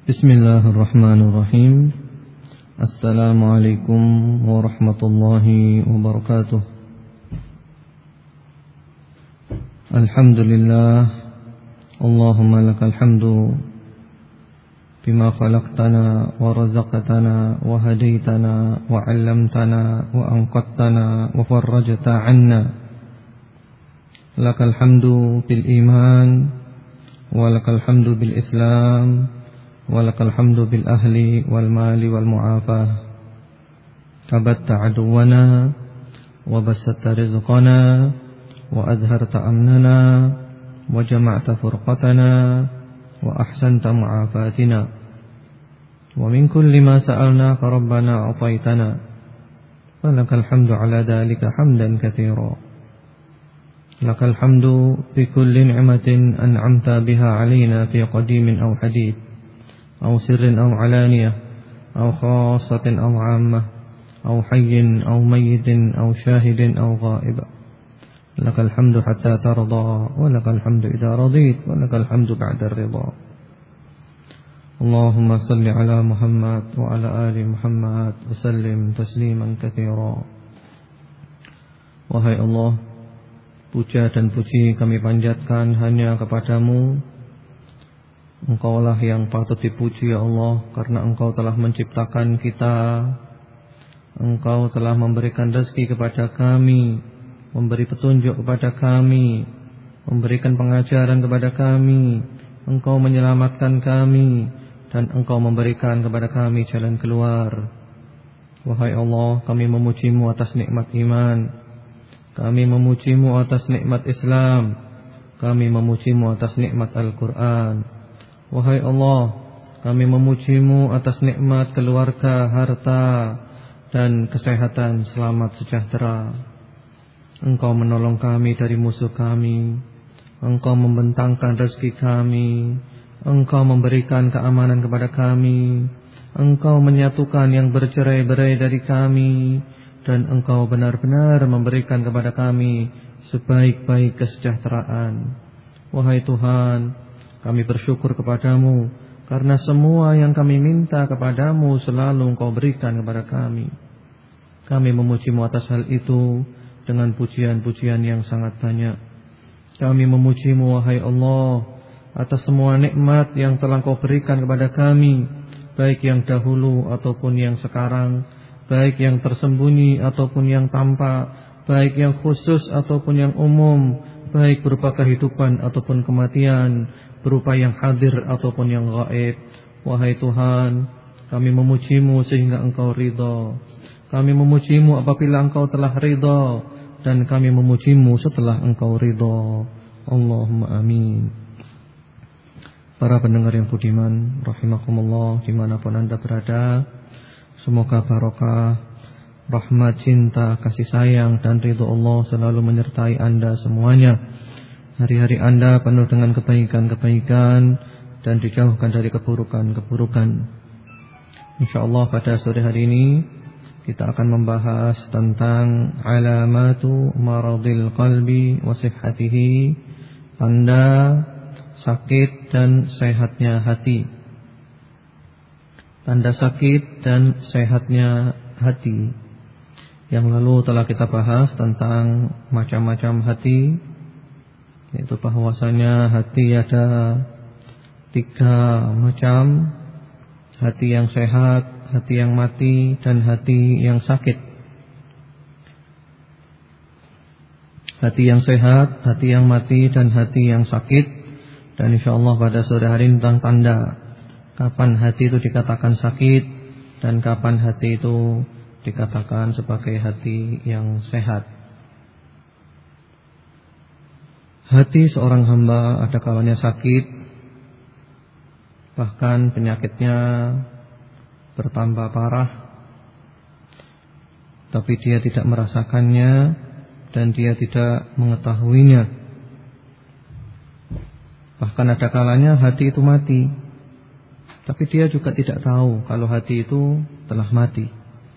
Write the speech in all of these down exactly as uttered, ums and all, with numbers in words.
Bismillahirrahmanirrahim. Assalamualaikum warahmatullahi wabarakatuh. Alhamdulillah, Allahumma lakal hamdu bima khalaqtana wa razaqtana wa hadaitana wa 'allamtana wa anqadtana wa farrajta 'anna. Lakal hamdu bil iman wa lakal hamdu bil islam walakal hamdu bil ahli wal mali wal mu'afah. Kabatta aduwana wa basatta rizqana wa adharta amnana wa jama'ta furqatana wa ahsanta mu'afatina wa min kulli ma sa'alnaka rabbana a'taytana. Walakal hamdu ala dhalika hamdan katsira. Lakal hamdu bi kulli ni'matin an'amta biha 'alaina fi qadimin aw hadith أو سر أو علانية أو خاصة أو عامة أو حي أو ميت أو شاهد أو غائب. لك الحمد حتى ترضى ولك الحمد إذا رضيت ولك الحمد بعد الرضا. اللهم صل على محمد وعلى آل محمد وسلم تسليما كثيرا. Wahai Allah, puja dan puji kami panjatkan hanya kepadamu. Engkaulah yang patut dipuji ya Allah, karena Engkau telah menciptakan kita. Engkau telah memberikan rezeki kepada kami, memberi petunjuk kepada kami, memberikan pengajaran kepada kami. Engkau menyelamatkan kami, dan Engkau memberikan kepada kami jalan keluar. Wahai Allah, kami memujimu atas nikmat iman, kami memujimu atas nikmat Islam, kami memujimu atas nikmat Al-Quran. Wahai Allah, kami memujimu atas nikmat keluarga, harta, dan kesehatan selamat sejahtera. Engkau menolong kami dari musuh kami, Engkau membentangkan rezeki kami, Engkau memberikan keamanan kepada kami, Engkau menyatukan yang bercerai-berai dari kami, dan Engkau benar-benar memberikan kepada kami sebaik-baik kesejahteraan. Wahai Tuhan, kami bersyukur kepadamu karena semua yang kami minta kepadamu selalu Engkau berikan kepada kami. Kami memujimu atas hal itu dengan pujian-pujian yang sangat banyak. Kami memujimu wahai Allah atas semua nikmat yang telah Engkau berikan kepada kami, baik yang dahulu ataupun yang sekarang, baik yang tersembunyi ataupun yang tampak, baik yang khusus ataupun yang umum, baik berupa kehidupan ataupun kematian, berupa yang hadir ataupun yang gaib. Wahai Tuhan, kami memujimu sehingga Engkau ridha. Kami memujimu apabila Engkau telah ridha, dan kami memujimu setelah Engkau ridha. Allahumma amin. Para pendengar yang budiman, rahimakumullah dimanapun Anda berada, semoga barokah, rahmat, cinta, kasih sayang, dan ridha Allah selalu menyertai Anda semuanya. Hari-hari Anda penuh dengan kebaikan-kebaikan dan dijauhkan dari keburukan-keburukan. InsyaAllah pada sore hari ini kita akan membahas tentang alamatu maradil qalbi wa sihhatihi, tanda sakit dan sehatnya hati. Tanda sakit dan sehatnya hati. Yang lalu telah kita bahas tentang macam-macam hati, yaitu bahwasanya hati ada tiga macam: hati yang sehat, hati yang mati, dan hati yang sakit. Hati yang sehat, hati yang mati, dan hati yang sakit. Dan insyaallah pada sore hari ini tentang tanda kapan hati itu dikatakan sakit dan kapan hati itu dikatakan sebagai hati yang sehat. Hati seorang hamba ada kalanya sakit, bahkan penyakitnya bertambah parah, tapi dia tidak merasakannya dan dia tidak mengetahuinya. Bahkan ada kalanya hati itu mati, tapi dia juga tidak tahu kalau hati itu telah mati.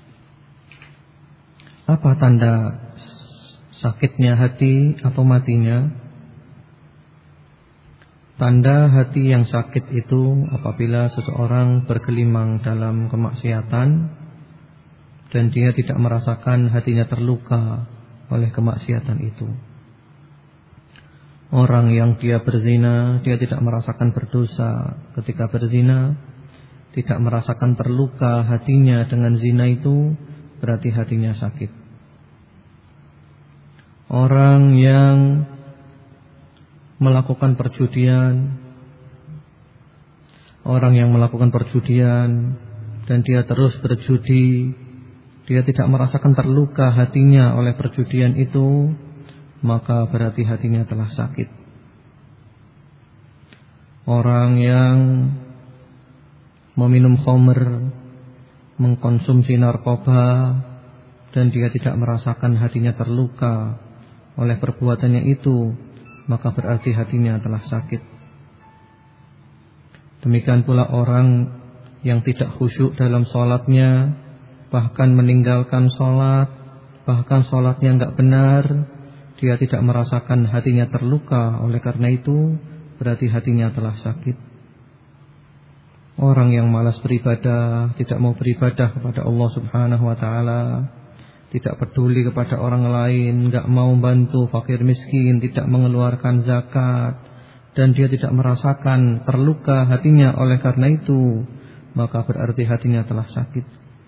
Apa tanda sakitnya hati atau matinya? Tanda hati yang sakit itu apabila seseorang bergelimang dalam kemaksiatan dan dia tidak merasakan hatinya terluka oleh kemaksiatan itu. Orang yang dia berzina, dia tidak merasakan berdosa ketika berzina, tidak merasakan terluka hatinya dengan zina itu, berarti hatinya sakit. Orang yang melakukan perjudian, orang yang melakukan perjudian dan dia terus berjudi, dia tidak merasakan terluka hatinya oleh perjudian itu, maka berarti hatinya telah sakit. Orang yang meminum khamr, mengkonsumsi narkoba dan dia tidak merasakan hatinya terluka oleh perbuatannya itu, maka berarti hatinya telah sakit. Demikian pula orang yang tidak khusyuk dalam sholatnya, bahkan meninggalkan sholat, bahkan sholatnya enggak benar, dia tidak merasakan hatinya terluka oleh karena itu, berarti hatinya telah sakit. Orang yang malas beribadah, tidak mau beribadah kepada Allah Subhanahu wa ta'ala, tidak peduli kepada orang lain, enggak mau bantu fakir miskin, tidak mengeluarkan zakat, dan dia tidak merasakan terluka hatinya oleh karena itu, maka berarti hatinya telah sakit.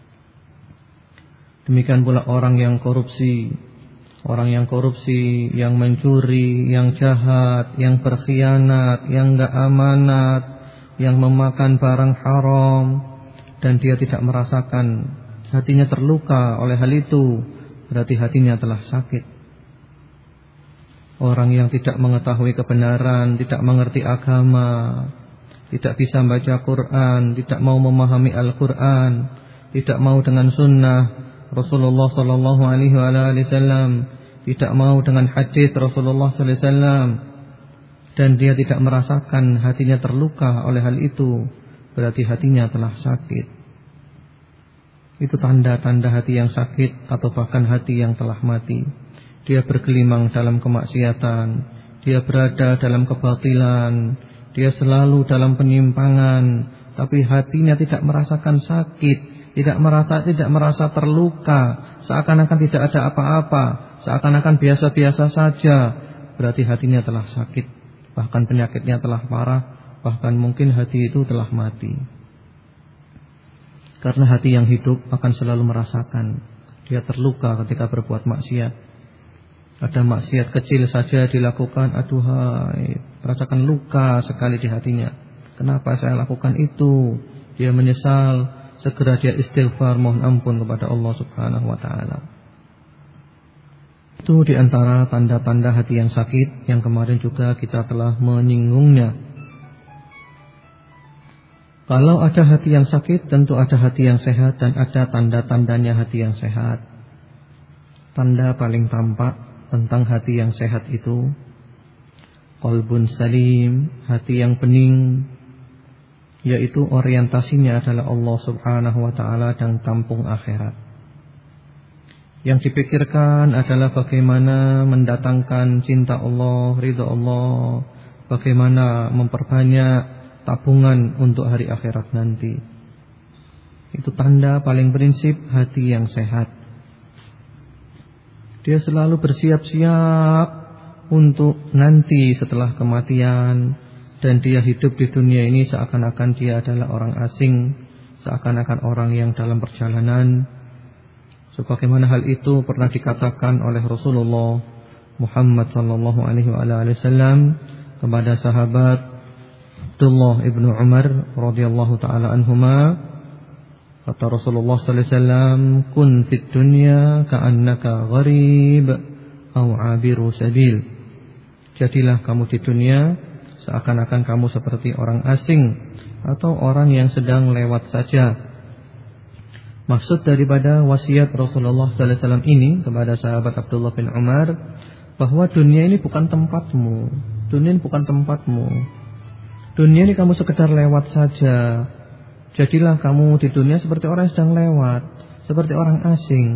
Demikian pula orang yang korupsi, orang yang korupsi, yang mencuri, yang jahat, yang berkhianat, yang enggak amanat, yang memakan barang haram, dan dia tidak merasakan hatinya terluka oleh hal itu, berarti hatinya telah sakit. Orang yang tidak mengetahui kebenaran, tidak mengerti agama, tidak bisa membaca Quran, tidak mau memahami Al-Quran, tidak mau dengan sunnah Rasulullah sallallahu alaihi wasallam, tidak mau dengan hadis Rasulullah sallallahu alaihi wasallam, dan dia tidak merasakan hatinya terluka oleh hal itu, berarti hatinya telah sakit. Itu tanda-tanda hati yang sakit atau bahkan hati yang telah mati. Dia bergelimang dalam kemaksiatan, dia berada dalam kebatilan, dia selalu dalam penyimpangan, tapi hatinya tidak merasakan sakit, tidak merasa tidak merasa terluka, seakan-akan tidak ada apa-apa, seakan-akan biasa-biasa saja, berarti hatinya telah sakit, bahkan penyakitnya telah parah, bahkan mungkin hati itu telah mati. Karena hati yang hidup akan selalu merasakan dia terluka ketika berbuat maksiat. Ada maksiat kecil saja dilakukan, aduhai, merasakan luka sekali di hatinya. Kenapa saya lakukan itu? Dia menyesal, segera dia istighfar, mohon ampun kepada Allah Subhanahu wa ta'ala. Itu diantara tanda-tanda hati yang sakit yang kemarin juga kita telah menyinggungnya. Kalau ada hati yang sakit, tentu ada hati yang sehat dan ada tanda-tandanya hati yang sehat. Tanda paling tampak tentang hati yang sehat itu, qalbun salim, hati yang bening, yaitu orientasinya adalah Allah Subhanahu wa ta'ala dan kampung akhirat. Yang dipikirkan adalah bagaimana mendatangkan cinta Allah, ridha Allah, bagaimana memperbanyak tabungan untuk hari akhirat nanti. Itu tanda paling prinsip hati yang sehat. Dia selalu bersiap-siap untuk nanti setelah kematian, dan dia hidup di dunia ini seakan-akan dia adalah orang asing, seakan-akan orang yang dalam perjalanan. Sebagaimana hal itu pernah dikatakan oleh Rasulullah Muhammad sallallahu alaihi wasallam kepada sahabat Abdullah ibnu Umar radhiyallahu taala anhuma, kata Rasulullah sallallahu alaihi wasallam, kun fid dunya ka'annaka gharib aw 'abiru sabil. Jadilah kamu di dunia seakan-akan kamu seperti orang asing atau orang yang sedang lewat saja. Maksud daripada wasiat Rasulullah sallallahu alaihi wasallam ini kepada sahabat Abdullah bin Umar, bahwa dunia ini bukan tempatmu. Dunia ini bukan tempatmu. Dunia ini kamu sekedar lewat saja. Jadilah kamu di dunia seperti orang yang sedang lewat, seperti orang asing.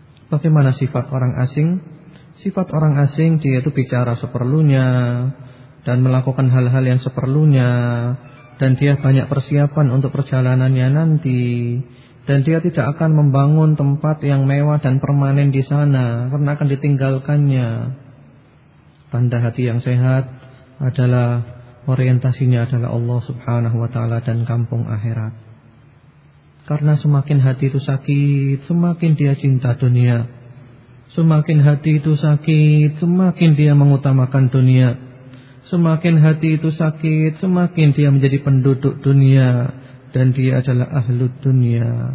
Bagaimana sifat orang asing? Sifat orang asing dia itu bicara seperlunya, dan melakukan hal-hal yang seperlunya, dan dia banyak persiapan untuk perjalanannya nanti, dan dia tidak akan membangun tempat yang mewah dan permanen di sana karena akan ditinggalkannya. Tanda hati yang sehat adalah orientasinya adalah Allah Subhanahu wa taala dan kampung akhirat. Karena semakin hati itu sakit, semakin dia cinta dunia. Semakin hati itu sakit, semakin dia mengutamakan dunia. Semakin hati itu sakit, semakin dia menjadi penduduk dunia, dan dia adalah ahlud dunia.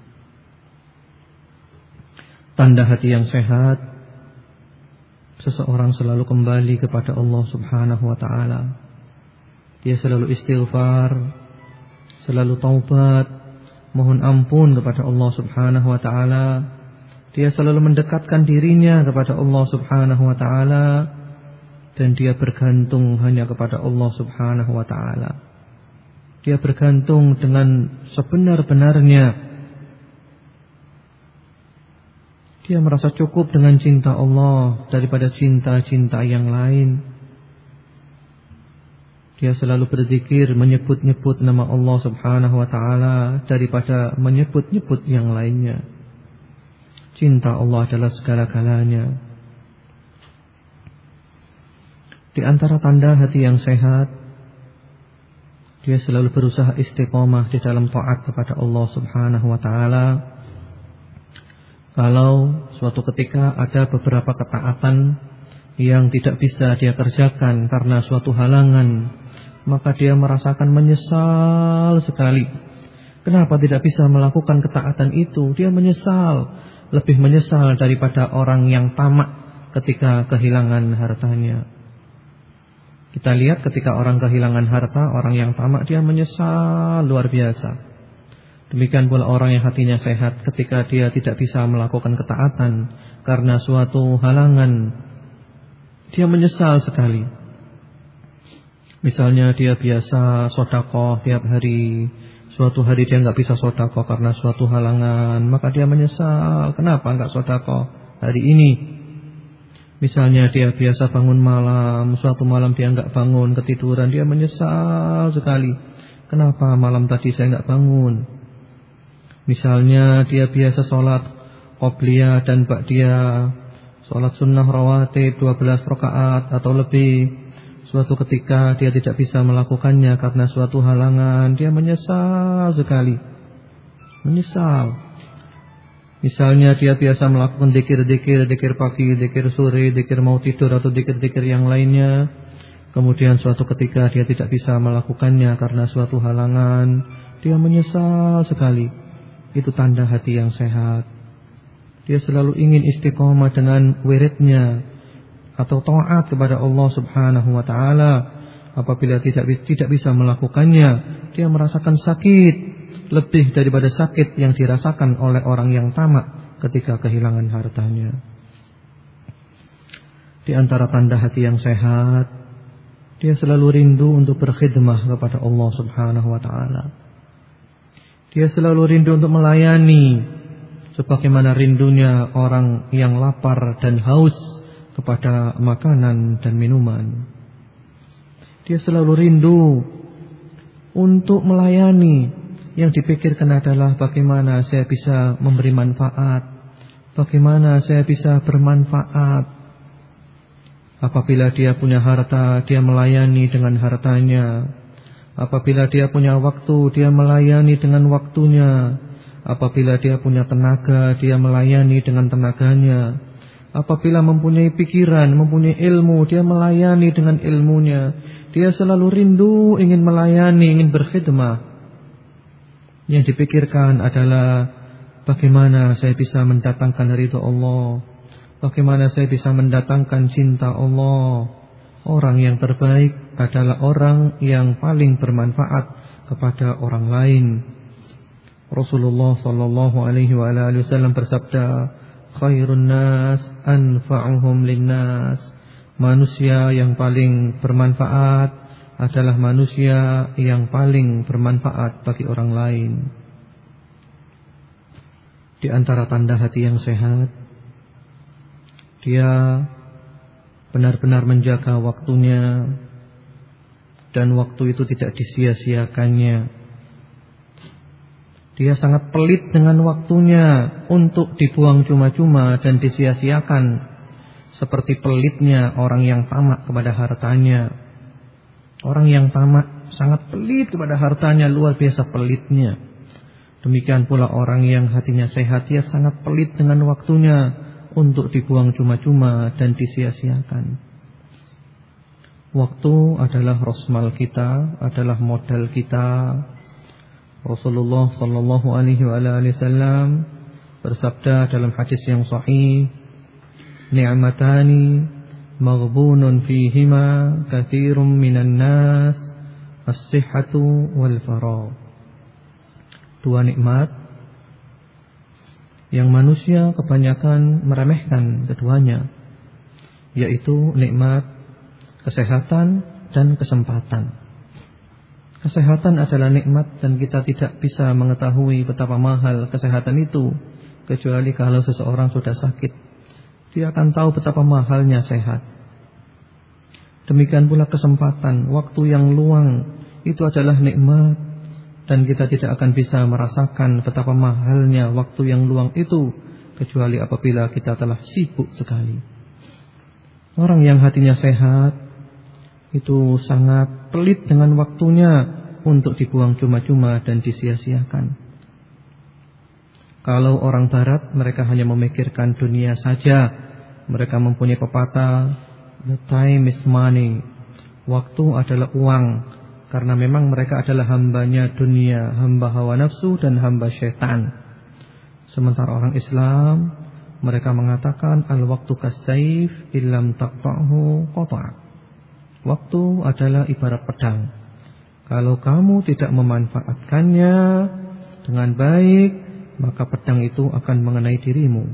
Tanda hati yang sehat, seseorang selalu kembali kepada Allah Subhanahu wa taala. Dia selalu istighfar, selalu taubat, mohon ampun kepada Allah Subhanahu wa taala. Dia selalu mendekatkan dirinya kepada Allah Subhanahu wa taala, dan dia bergantung hanya kepada Allah Subhanahu wa taala. Dia bergantung dengan sebenar-benarnya. Dia merasa cukup dengan cinta Allah daripada cinta-cinta yang lain. Dia selalu berzikir, menyebut-nyebut nama Allah Subhanahu wa taala daripada menyebut-nyebut yang lainnya. Cinta Allah adalah segala-galanya. Di antara tanda hati yang sehat, dia selalu berusaha istiqomah di dalam taat kepada Allah Subhanahu wa taala. Kalau suatu ketika ada beberapa ketaatan yang tidak bisa dia kerjakan karena suatu halangan, maka dia merasakan menyesal sekali. Kenapa tidak bisa melakukan ketaatan itu? Dia menyesal, lebih menyesal daripada orang yang tamak ketika kehilangan hartanya. Kita lihat ketika orang kehilangan harta, orang yang tamak dia menyesal luar biasa. Demikian pula orang yang hatinya sehat ketika dia tidak bisa melakukan ketaatan karena suatu halangan, dia menyesal sekali. Misalnya dia biasa sedekah tiap hari, suatu hari dia enggak bisa sedekah karena suatu halangan, maka dia menyesal, kenapa enggak sedekah hari ini? Misalnya dia biasa bangun malam, suatu malam dia enggak bangun, ketiduran, dia menyesal sekali. Kenapa malam tadi saya enggak bangun? Misalnya dia biasa sholat qobliyah dan ba'diyah, sholat sunnah rawatib dua belas rakaat atau lebih. Suatu ketika dia tidak bisa melakukannya karena suatu halangan, dia menyesal sekali. Menyesal. Misalnya dia biasa melakukan zikir-zikir, zikir pagi, zikir sore, zikir mau tidur atau zikir-zikir yang lainnya. Kemudian suatu ketika dia tidak bisa melakukannya karena suatu halangan, dia menyesal sekali. Itu tanda hati yang sehat. Dia selalu ingin istiqomah dengan wiridnya atau taat kepada Allah Subhanahu wa taala. Apabila tidak tidak bisa melakukannya, dia merasakan sakit lebih daripada sakit yang dirasakan oleh orang yang tamak ketika kehilangan hartanya. Di antara tanda hati yang sehat, dia selalu rindu untuk berkhidmah kepada Allah Subhanahu wa taala. Dia selalu rindu untuk melayani, sebagaimana rindunya orang yang lapar dan haus kepada makanan dan minuman. Dia selalu rindu untuk melayani. Yang dipikirkan adalah bagaimana saya bisa memberi manfaat, bagaimana saya bisa bermanfaat. Apabila dia punya harta, dia melayani dengan hartanya. Apabila dia punya waktu, dia melayani dengan waktunya. Apabila dia punya tenaga, dia melayani dengan tenaganya. Apabila mempunyai pikiran, mempunyai ilmu, dia melayani dengan ilmunya. Dia selalu rindu ingin melayani, ingin berkhidmah. Yang dipikirkan adalah bagaimana saya bisa mendatangkan ridha Allah, bagaimana saya bisa mendatangkan cinta Allah. Orang yang terbaik adalah orang yang paling bermanfaat kepada orang lain. Rasulullah sallallahu alaihi wa alihi wasallam bersabda, "Khairun nas anfa'uhum linnas." Manusia yang paling bermanfaat adalah manusia yang paling bermanfaat bagi orang lain. Di antara tanda hati yang sehat, dia benar-benar menjaga waktunya, dan waktu itu tidak disia-siakannya. Dia sangat pelit dengan waktunya untuk dibuang cuma-cuma dan disia-siakan, seperti pelitnya orang yang tamak kepada hartanya. Orang yang tamak sangat pelit kepada hartanya, luar biasa pelitnya. Demikian pula orang yang hatinya sehat, dia sangat pelit dengan waktunya untuk dibuang cuma-cuma dan disia-siakan. Waktu adalah rosmal kita, adalah modal kita. Rasulullah sallallahu alaihi wasallam bersabda dalam hadis yang sahih, "Ni'matani maghbunun fihima katsirun minan nas, as-sihhatu wal faragh." Dua nikmat yang manusia kebanyakan meremehkan keduanya, yaitu nikmat kesehatan dan kesempatan. Kesehatan adalah nikmat dan kita tidak bisa mengetahui betapa mahal kesehatan itu kecuali kalau seseorang sudah sakit. Dia akan tahu betapa mahalnya sehat. Demikian pula kesempatan, waktu yang luang itu adalah nikmat, dan kita tidak akan bisa merasakan betapa mahalnya waktu yang luang itu kecuali apabila kita telah sibuk sekali. Orang yang hatinya sehat itu sangat pelit dengan waktunya untuk dibuang cuma-cuma dan disia-siakan. Kalau orang barat, mereka hanya memikirkan dunia saja. Mereka mempunyai pepatah, "The time is money." Waktu adalah uang. Karena memang mereka adalah hambanya dunia, hamba hawa nafsu dan hamba syaitan. Sementara orang Islam, mereka mengatakan al-waktu kas-saif illam taqta'hu qata'. Waktu adalah ibarat pedang. Kalau kamu tidak memanfaatkannya dengan baik, maka pedang itu akan mengenai dirimu.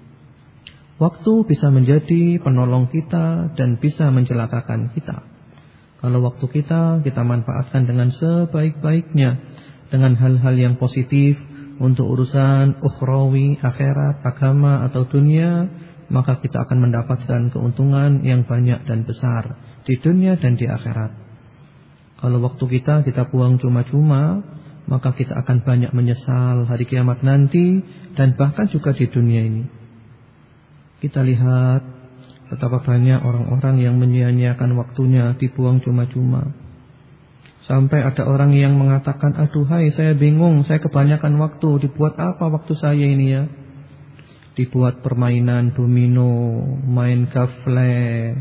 Waktu bisa menjadi penolong kita dan bisa mencelakakan kita. Kalau waktu kita, kita manfaatkan dengan sebaik-baiknya, dengan hal-hal yang positif untuk urusan ukhrawi, akhirat, agama atau dunia, maka kita akan mendapatkan keuntungan yang banyak dan besar di dunia dan di akhirat. Kalau waktu kita kita buang cuma-cuma, maka kita akan banyak menyesal hari kiamat nanti dan bahkan juga di dunia ini. Kita lihat betapa banyak orang-orang yang menyia-nyiakan waktunya, dibuang cuma-cuma. Sampai ada orang yang mengatakan, "Aduhai, saya bingung, saya kebanyakan waktu. Dibuat apa waktu saya ini ya?" Dibuat permainan domino, main gafle,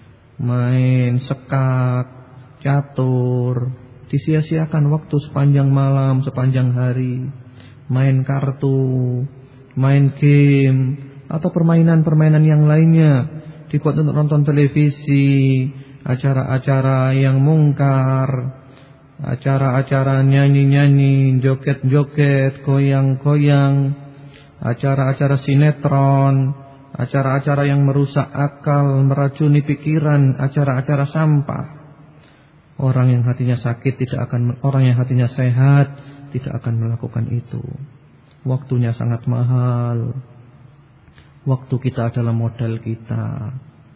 main sekak, catur. Disia-siakan waktu sepanjang malam, sepanjang hari. Main kartu, main game, atau permainan-permainan yang lainnya. Dibuat untuk nonton televisi, acara-acara yang mungkar, acara-acara nyanyi-nyanyi, joget-joget, goyang-goyang, acara-acara sinetron, acara-acara yang merusak akal, meracuni pikiran, acara-acara sampah. Orang yang hatinya sakit tidak akan, orang yang hatinya sehat tidak akan melakukan itu. Waktunya sangat mahal. Waktu kita adalah modal kita.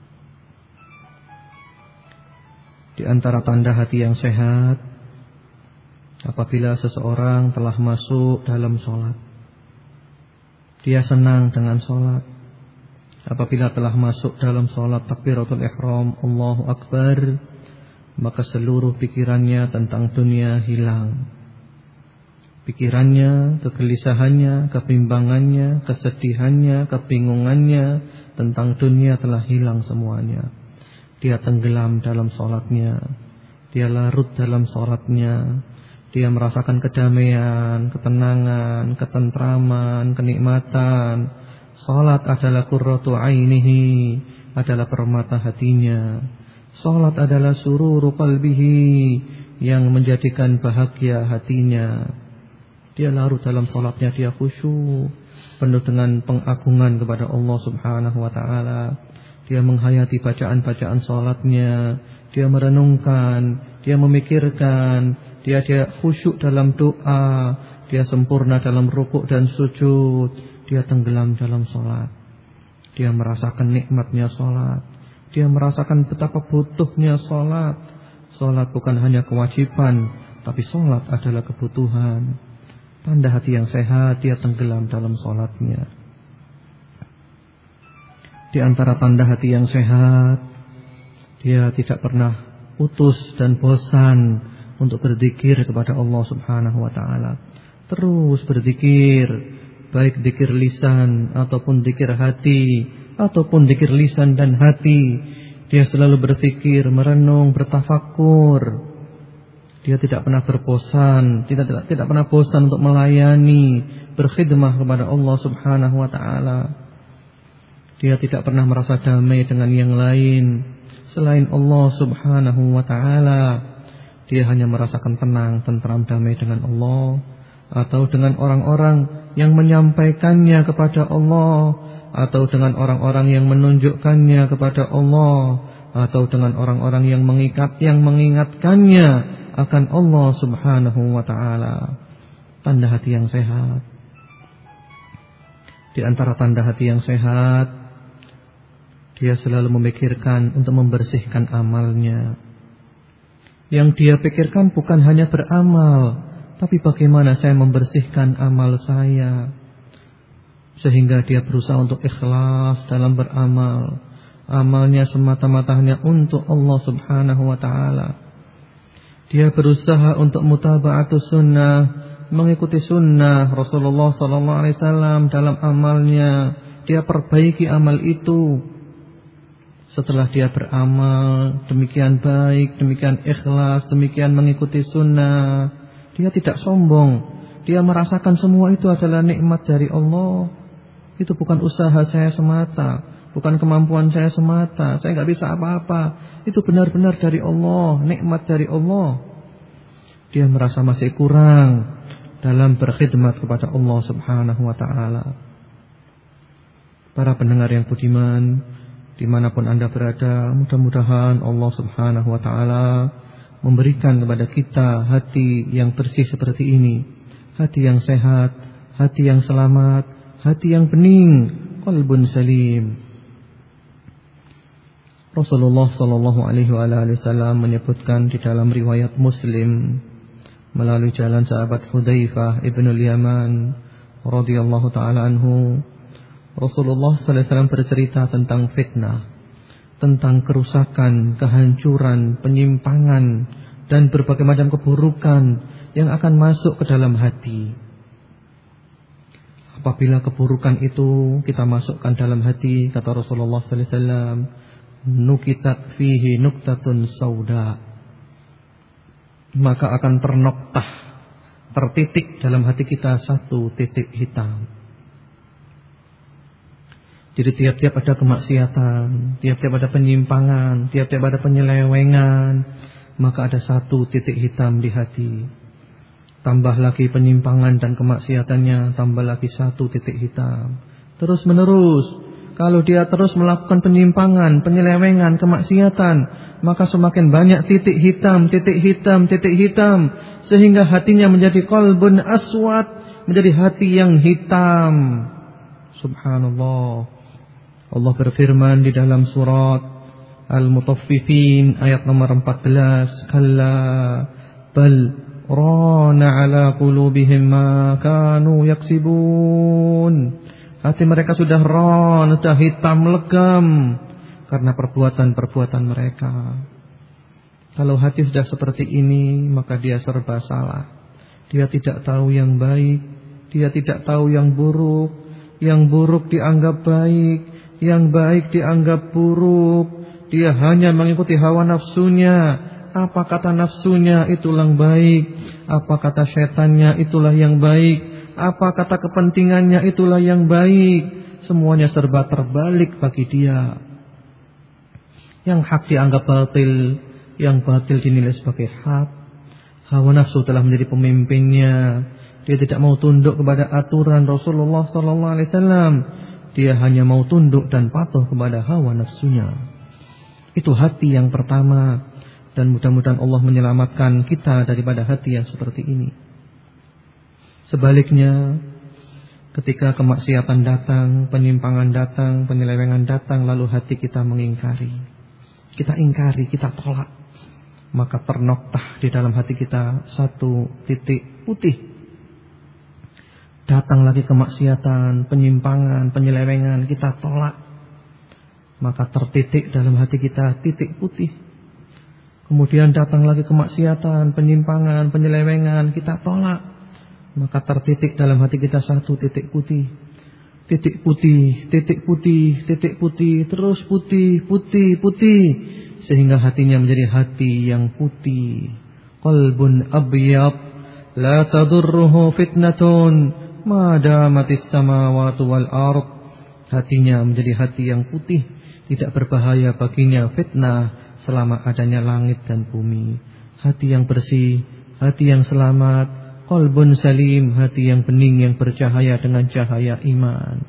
Di antara tanda hati yang sehat, apabila seseorang telah masuk dalam sholat, dia senang dengan sholat. Apabila telah masuk dalam sholat takbiratul ihram, Allahu Akbar, maka seluruh pikirannya tentang dunia hilang. Pikirannya, kegelisahannya, kebimbangannya, kesedihannya, kebingungannya tentang dunia telah hilang semuanya. Dia tenggelam dalam sholatnya, dia larut dalam sholatnya, dia merasakan kedamaian, ketenangan, ketentraman, kenikmatan. Sholat adalah qurratu ainihi, adalah permata hatinya. Sholat adalah sururu qalbihi, yang menjadikan bahagia hatinya. Dia larut dalam salatnya, dia khusyuk, penuh dengan pengagungan kepada Allah Subhanahu wa taala. Dia menghayati bacaan-bacaan salatnya, dia merenungkan, dia memikirkan, dia dia khusyuk dalam doa, dia sempurna dalam rukuk dan sujud, dia tenggelam dalam salat. Dia merasakan nikmatnya salat, dia merasakan betapa butuhnya salat. Salat bukan hanya kewajiban, tapi salat adalah kebutuhan. Tanda hati yang sehat, dia tenggelam dalam salatnya. Di antara tanda hati yang sehat, dia tidak pernah putus dan bosan untuk berzikir kepada Allah Subhanahu wa taala. Terus berzikir, baik zikir lisan ataupun zikir hati, ataupun zikir lisan dan hati. Dia selalu berpikir, merenung, bertafakur. Dia tidak pernah berbosan, tidak, tidak tidak pernah bosan untuk melayani, berkhidmah kepada Allah Subhanahu wa taala. Dia tidak pernah merasa damai dengan yang lain selain Allah Subhanahu wa taala. Dia hanya merasakan tenang, tentram, damai dengan Allah atau dengan orang-orang yang menyampaikannya kepada Allah, atau dengan orang-orang yang menunjukkannya kepada Allah, atau dengan orang-orang yang mengikat yang mengingatkannya akan Allah Subhanahu wa taala. Tanda hati yang sehat. Di antara tanda hati yang sehat, dia selalu memikirkan untuk membersihkan amalnya. Yang dia pikirkan bukan hanya beramal, tapi bagaimana saya membersihkan amal saya. Sehingga dia berusaha untuk ikhlas dalam beramal. Amalnya semata-mata hanya untuk Allah Subhanahu wa ta'ala. Dia berusaha untuk mutaba'atus sunnah, mengikuti sunnah Rasulullah sallallahu alaihi wasallam dalam amalnya. Dia perbaiki amal itu. Setelah dia beramal demikian baik, demikian ikhlas, demikian mengikuti sunnah, dia tidak sombong. Dia merasakan semua itu adalah nikmat dari Allah. Itu bukan usaha saya semata, bukan kemampuan saya semata, saya nggak bisa apa-apa. Itu benar-benar dari Allah, nikmat dari Allah. Dia merasa masih kurang dalam berkhidmat kepada Allah Subhanahu wa ta'ala. Para pendengar yang budiman, dimanapun Anda berada, mudah-mudahan Allah Subhanahu wa ta'ala memberikan kepada kita hati yang bersih seperti ini. Hati yang sehat, hati yang selamat, hati yang bening, qalbun salim. Rasulullah sallallahu alaihi wasallam menyebutkan di dalam riwayat Muslim melalui jalan sahabat Hudzaifah ibn al-Yaman radhiyallahu taala anhu, Rasulullah sallallahu alaihi wasallam bercerita tentang fitnah, tentang kerusakan, kehancuran, penyimpangan, dan berbagai macam keburukan yang akan masuk ke dalam hati. Apabila keburukan itu kita masukkan dalam hati, kata Rasulullah sallallahu alaihi wasallam, nukitat fihi nuktatun sauda, maka akan ternoktah, tertitik dalam hati kita satu titik hitam. Jadi tiap-tiap ada kemaksiatan, tiap-tiap ada penyimpangan, tiap-tiap ada penyelewengan, maka ada satu titik hitam di hati. Tambah lagi penyimpangan dan kemaksiatannya, tambah lagi satu titik hitam. Terus menerus. Kalau dia terus melakukan penyimpangan, penyelewengan, kemaksiatan, maka semakin banyak titik hitam, titik hitam, titik hitam, sehingga hatinya menjadi qalbun aswad, menjadi hati yang hitam. Subhanallah. Allah berfirman di dalam surat Al-Mutaffifin ayat nomor empat belas, kalla bal rana ala qulubihim ma kanu yaksibun. Hati mereka sudah ron, sudah hitam legam karena perbuatan-perbuatan mereka. Kalau hati sudah seperti ini, maka dia serba salah. Dia tidak tahu yang baik, dia tidak tahu yang buruk. Yang buruk dianggap baik, yang baik dianggap buruk. Dia hanya mengikuti hawa nafsunya. Apa kata nafsunya itulah yang baik, apa kata setannya itulah yang baik, apa kata kepentingannya itulah yang baik. Semuanya serba terbalik bagi dia. Yang hak dianggap batil, yang batil dinilai sebagai hak. Hawa nafsu telah menjadi pemimpinnya. Dia tidak mau tunduk kepada aturan Rasulullah sallallahu alaihi wasallam. Dia hanya mau tunduk dan patuh kepada hawa nafsunya. Itu hati yang pertama. Dan mudah-mudahan Allah menyelamatkan kita daripada hati yang seperti ini. Sebaliknya, ketika kemaksiatan datang, penyimpangan datang, penyelewengan datang, lalu hati kita mengingkari. Kita ingkari, kita tolak. maka ternoktah di dalam hati kita satu titik putih. Datang lagi kemaksiatan, penyimpangan, penyelewengan, kita tolak, maka tertitik dalam hati kita titik putih. Kemudian datang lagi kemaksiatan, penyimpangan, penyelewengan, kita tolak, maka tertitik dalam hati kita satu titik putih. Titik putih, titik putih, titik putih, terus putih, putih, putih, sehingga hatinya menjadi hati yang putih. Qalbun abyad la tadurruhu fitnatun ma damatis samawati wal ard. Hatinya menjadi hati yang putih, tidak berbahaya baginya fitnah selama adanya langit dan bumi. Hati yang bersih, hati yang selamat, qalbun salim, hati yang bening yang bercahaya dengan cahaya iman.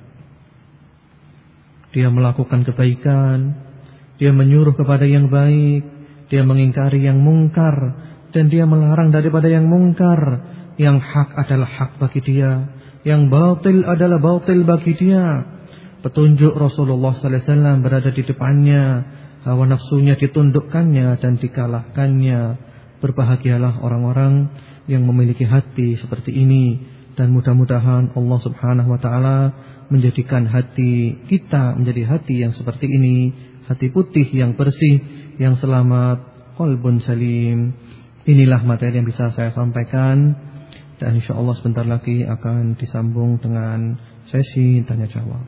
Dia melakukan kebaikan, dia menyuruh kepada yang baik, dia mengingkari yang mungkar, dan dia melarang daripada yang mungkar. Yang hak adalah hak bagi dia, yang batil adalah batil bagi dia. Petunjuk Rasulullah sallallahu alaihi wasallam berada di depannya, hawa nafsunya ditundukkannya dan dikalahkannya. Berbahagialah orang-orang yang memiliki hati seperti ini, dan mudah-mudahan Allah Subhanahu wa taala menjadikan hati kita menjadi hati yang seperti ini, hati putih yang bersih, yang selamat, qalbun salim. Inilah materi yang bisa saya sampaikan, dan insyaallah sebentar lagi akan disambung dengan sesi tanya jawab.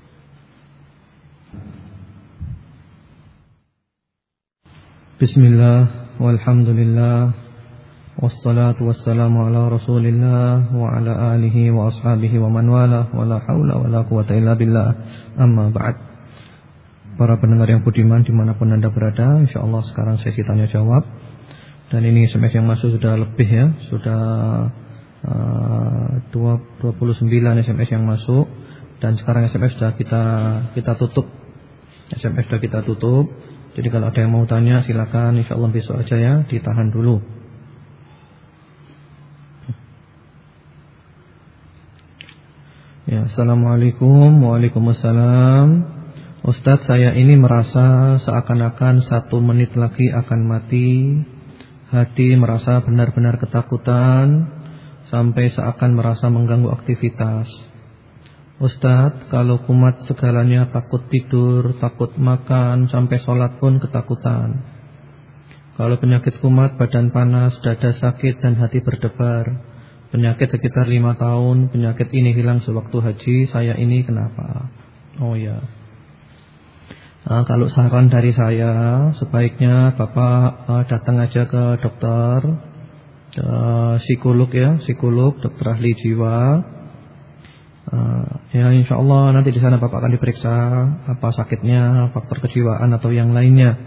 Bismillah, walhamdulillah, wassalatu wassalamu ala rasulillah wa ala alihi wa ashabihi wa man wala, wa la hawla wa la quwata illa billah, amma ba'd. Para pendengar yang budiman dimanapun Anda berada, insyaallah sekarang sesi tanya jawab. Dan ini S M S yang masuk sudah lebih ya, sudah uh, dua puluh sembilan S M S yang masuk. Dan sekarang S M S sudah kita kita tutup. S M S sudah kita tutup. Jadi kalau ada yang mau tanya silakan, insyaallah besok aja ya, ditahan dulu. Ya, assalamualaikum. Waalaikumsalam. Ustadz, saya ini merasa seakan-akan satu menit lagi akan mati. Hati merasa benar-benar ketakutan, sampai seakan merasa mengganggu aktivitas. Ustadz, kalau kumat segalanya, takut tidur, takut makan, sampai sholat pun ketakutan. Kalau penyakit kumat, badan panas, dada sakit, dan hati berdebar. Penyakit sekitar lima tahun, penyakit ini hilang sewaktu haji. Saya ini kenapa? Oh ya, nah, kalau saran dari saya, sebaiknya Bapak uh, datang aja ke dokter, ke psikolog ya, psikolog, dokter ahli jiwa. Uh, ya insya Allah nanti di sana Bapak akan diperiksa apa sakitnya, faktor kejiwaan atau yang lainnya.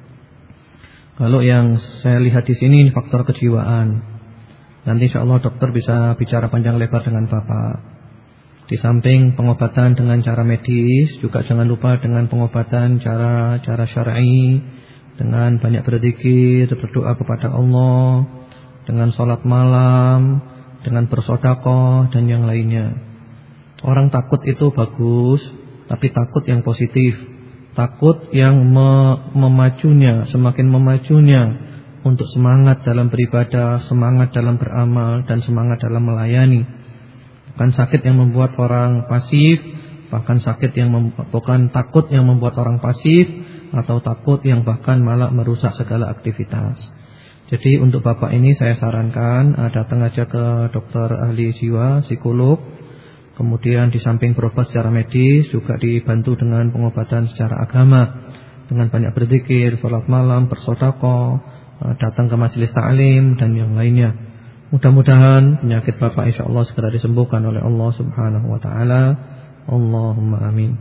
Kalau yang saya lihat di sini faktor kejiwaan, nanti insya Allah dokter bisa bicara panjang lebar dengan Bapak. Di samping pengobatan dengan cara medis, juga jangan lupa dengan pengobatan cara cara syar'i, dengan banyak berzikir, berdoa kepada Allah, dengan sholat malam, dengan bersedekah dan yang lainnya. Orang takut itu bagus, tapi takut yang positif, takut yang me memacunya, semakin memacunya untuk semangat dalam beribadah, semangat dalam beramal, dan semangat dalam melayani. Bukan sakit yang membuat orang pasif, bahkan sakit yang bukan takut yang membuat orang pasif, atau takut yang bahkan malah merusak segala aktivitas. Jadi untuk Bapak ini saya sarankan datang aja ke dokter ahli jiwa, psikolog. Kemudian di samping berobat secara medis, juga dibantu dengan pengobatan secara agama, dengan banyak berzikir, sholat malam, bersedekah, datang ke majelis ta'lim dan yang lainnya. Mudah-mudahan penyakit Bapak insyaallah segera disembuhkan oleh Allah Subhanahu wa taala. Allahumma amin.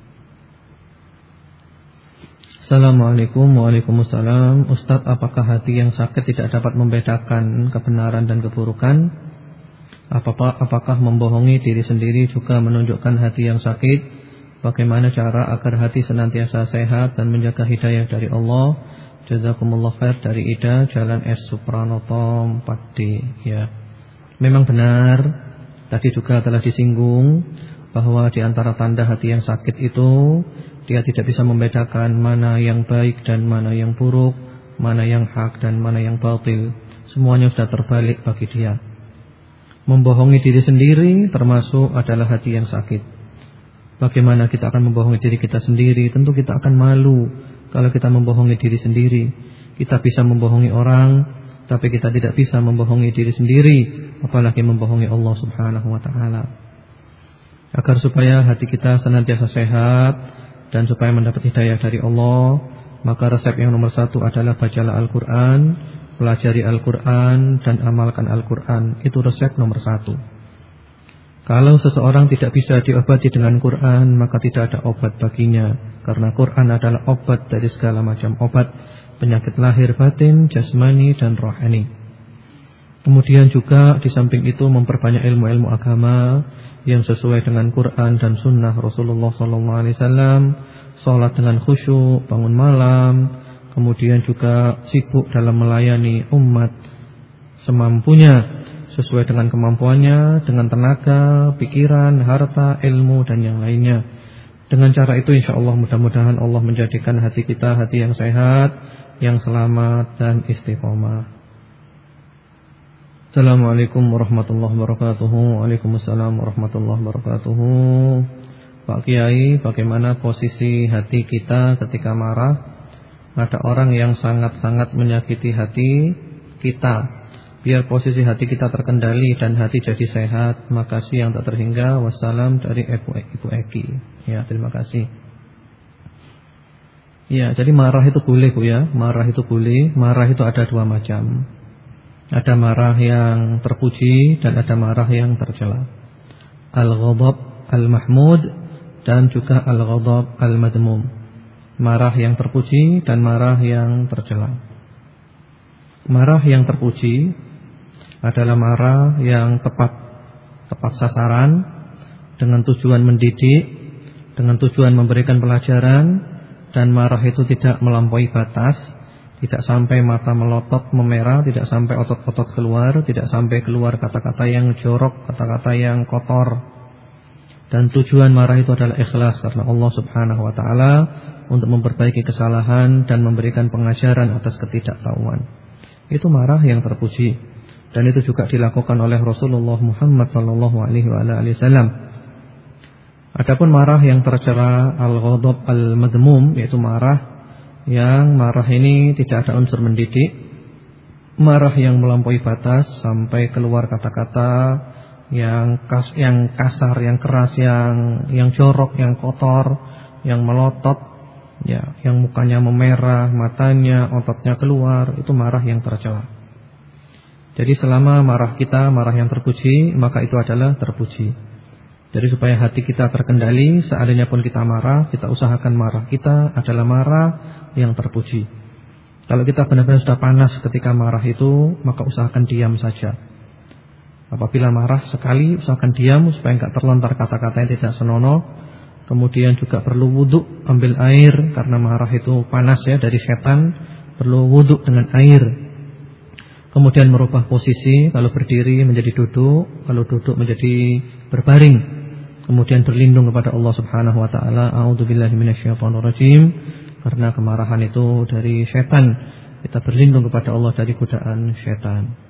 Assalamualaikum. Waalaikumsalam. Ustaz, apakah hati yang sakit tidak dapat membedakan kebenaran dan keburukan? Apakah, apakah membohongi diri sendiri juga menunjukkan hati yang sakit? Bagaimana cara agar hati senantiasa sehat dan menjaga hidayah dari Allah? Jazakumullah khair, dari Ida, Jalan S Supranoto empat D. Ya, memang benar. Tadi juga telah disinggung bahwa di antara tanda hati yang sakit itu dia tidak bisa membedakan mana yang baik dan mana yang buruk, mana yang hak dan mana yang batil. Semuanya sudah terbalik bagi dia. Membohongi diri sendiri termasuk adalah hati yang sakit. Bagaimana kita akan membohongi diri kita sendiri? Tentu kita akan malu kalau kita membohongi diri sendiri. Kita bisa membohongi orang, tapi kita tidak bisa membohongi diri sendiri, apalagi membohongi Allah Subhanahu wa taala. Agar supaya hati kita senantiasa sehat dan supaya mendapat hidayah dari Allah, maka resep yang nomor satu adalah bacalah Al-Quran, pelajari Al-Quran, dan amalkan Al-Quran. Itu resep nomor satu. Kalau seseorang tidak bisa diobati dengan Quran, maka tidak ada obat baginya. Karena Quran adalah obat dari segala macam obat, penyakit lahir batin, jasmani, dan rohani. Kemudian juga di samping itu memperbanyak ilmu-ilmu agama yang sesuai dengan Quran dan Sunnah Rasulullah sallallahu alaihi wasallam. Sholat dengan khusyuk, bangun malam, kemudian juga sibuk dalam melayani umat semampunya, sesuai dengan kemampuannya, dengan tenaga, pikiran, harta, ilmu, dan yang lainnya. Dengan cara itu insya Allah mudah-mudahan Allah menjadikan hati kita hati yang sehat, yang selamat dan istiqomah. Assalamualaikum warahmatullahi wabarakatuh. Waalaikumsalam warahmatullahi wabarakatuh. Pak Kiai, bagaimana posisi hati kita ketika marah? Ada orang yang sangat-sangat menyakiti hati kita. Biar posisi hati kita terkendali dan hati jadi sehat. Makasih yang tak terhingga. Wassalam dari Ibu, Ibu Eki. Ya, terima kasih. Ya, jadi marah itu boleh Bu ya. Marah itu boleh. Marah itu ada dua macam. Ada marah yang terpuji dan ada marah yang tercela. Al-ghadab al-mahmud dan juga al-ghadab al-madmum. Marah yang terpuji dan marah yang tercela. Marah yang terpuji adalah marah yang tepat tepat sasaran, dengan tujuan mendidik, dengan tujuan memberikan pelajaran, dan marah itu tidak melampaui batas, tidak sampai mata melotot memerah, tidak sampai otot-otot keluar, tidak sampai keluar kata-kata yang jorok, kata-kata yang kotor. Dan tujuan marah itu adalah ikhlas karena Allah Subhanahu wa taala untuk memperbaiki kesalahan dan memberikan pengajaran atas ketidaktahuan. Itu marah yang terpuji. Dan itu juga dilakukan oleh Rasulullah Muhammad sallallahu alaihi wasallam. Adapun marah yang tercela, al-ghadab al-madmum, yaitu marah yang marah ini tidak ada unsur mendidik, marah yang melampaui batas sampai keluar kata-kata yang kas, yang kasar, yang keras, yang yang jorok, yang kotor, yang melotot, ya, yang mukanya memerah, matanya, ototnya keluar, itu marah yang tercela. Jadi selama marah kita marah yang terpuji, maka itu adalah terpuji. Jadi supaya hati kita terkendali, seandainya pun kita marah, kita usahakan marah kita adalah marah yang terpuji. Kalau kita benar-benar sudah panas ketika marah itu, maka usahakan diam saja. Apabila marah sekali, usahakan diam supaya enggak terlontar kata-kata yang tidak senonoh. Kemudian juga perlu wudhu, ambil air karena marah itu panas ya, dari setan. Perlu wudhu dengan air. Kemudian merubah posisi, kalau berdiri menjadi duduk, kalau duduk menjadi berbaring. Kemudian berlindung kepada Allah Subhanahu wa taala. A'udzubillahi minasyaitonirrajim. Karena kemarahan itu dari setan. Kita berlindung kepada Allah dari godaan setan.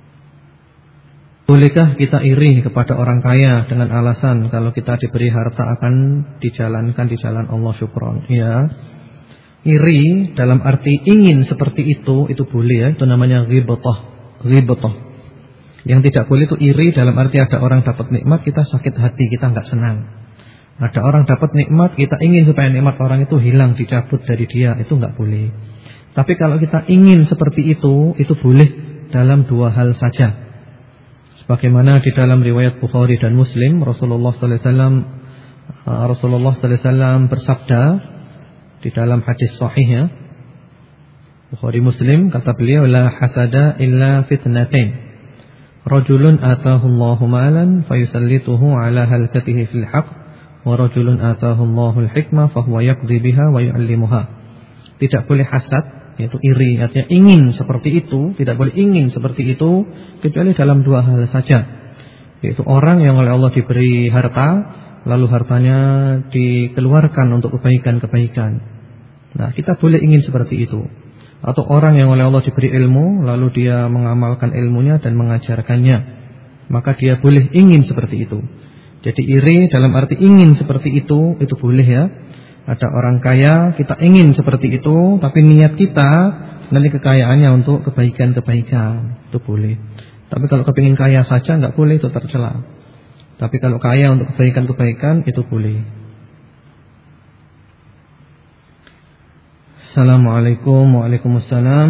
Bolehkah kita iri kepada orang kaya dengan alasan kalau kita diberi harta akan dijalankan di jalan Allah, syukron? Ya. Iri dalam arti ingin seperti itu, itu boleh ya. Itu namanya ghibthah. Ghibthah. Yang tidak boleh itu iri dalam arti ada orang dapat nikmat, kita sakit hati, kita enggak senang. Ada orang dapat nikmat, kita ingin supaya nikmat orang itu hilang, dicabut dari dia, itu enggak boleh. Tapi kalau kita ingin seperti itu, itu boleh dalam dua hal saja. Sebagaimana di dalam riwayat Bukhari dan Muslim, Rasulullah sallallahu alaihi wasallam Rasulullah sallallahu alaihi wasallam bersabda di dalam hadis sahih ya, Bukhari Muslim, kata beliau, la hasada illa fitnatain. Rajulun atahu Allahu malan fayusallituhu ala halkatihi fil haqq, wa rajulun atahu Allahu al-hikmah fahuwa yaqdi biha wa yu'allimuha. Tidak boleh hasad, yaitu iri, artinya ingin seperti itu, tidak boleh ingin seperti itu kecuali dalam dua hal saja. Yaitu orang yang oleh Allah diberi harta, lalu hartanya dikeluarkan untuk kebaikan-kebaikan. Nah, kita boleh ingin seperti itu. atau orang yang oleh Allah diberi ilmu lalu dia mengamalkan ilmunya dan mengajarkannya, maka dia boleh ingin seperti itu. Jadi iri dalam arti ingin seperti itu, itu boleh ya. Ada orang kaya, kita ingin seperti itu, tapi niat kita nanti kekayaannya untuk kebaikan-kebaikan, itu boleh. Tapi kalau kepingin kaya saja enggak boleh, itu tercela. Tapi kalau kaya untuk kebaikan-kebaikan, itu boleh. Assalamualaikum. Waalaikumsalam.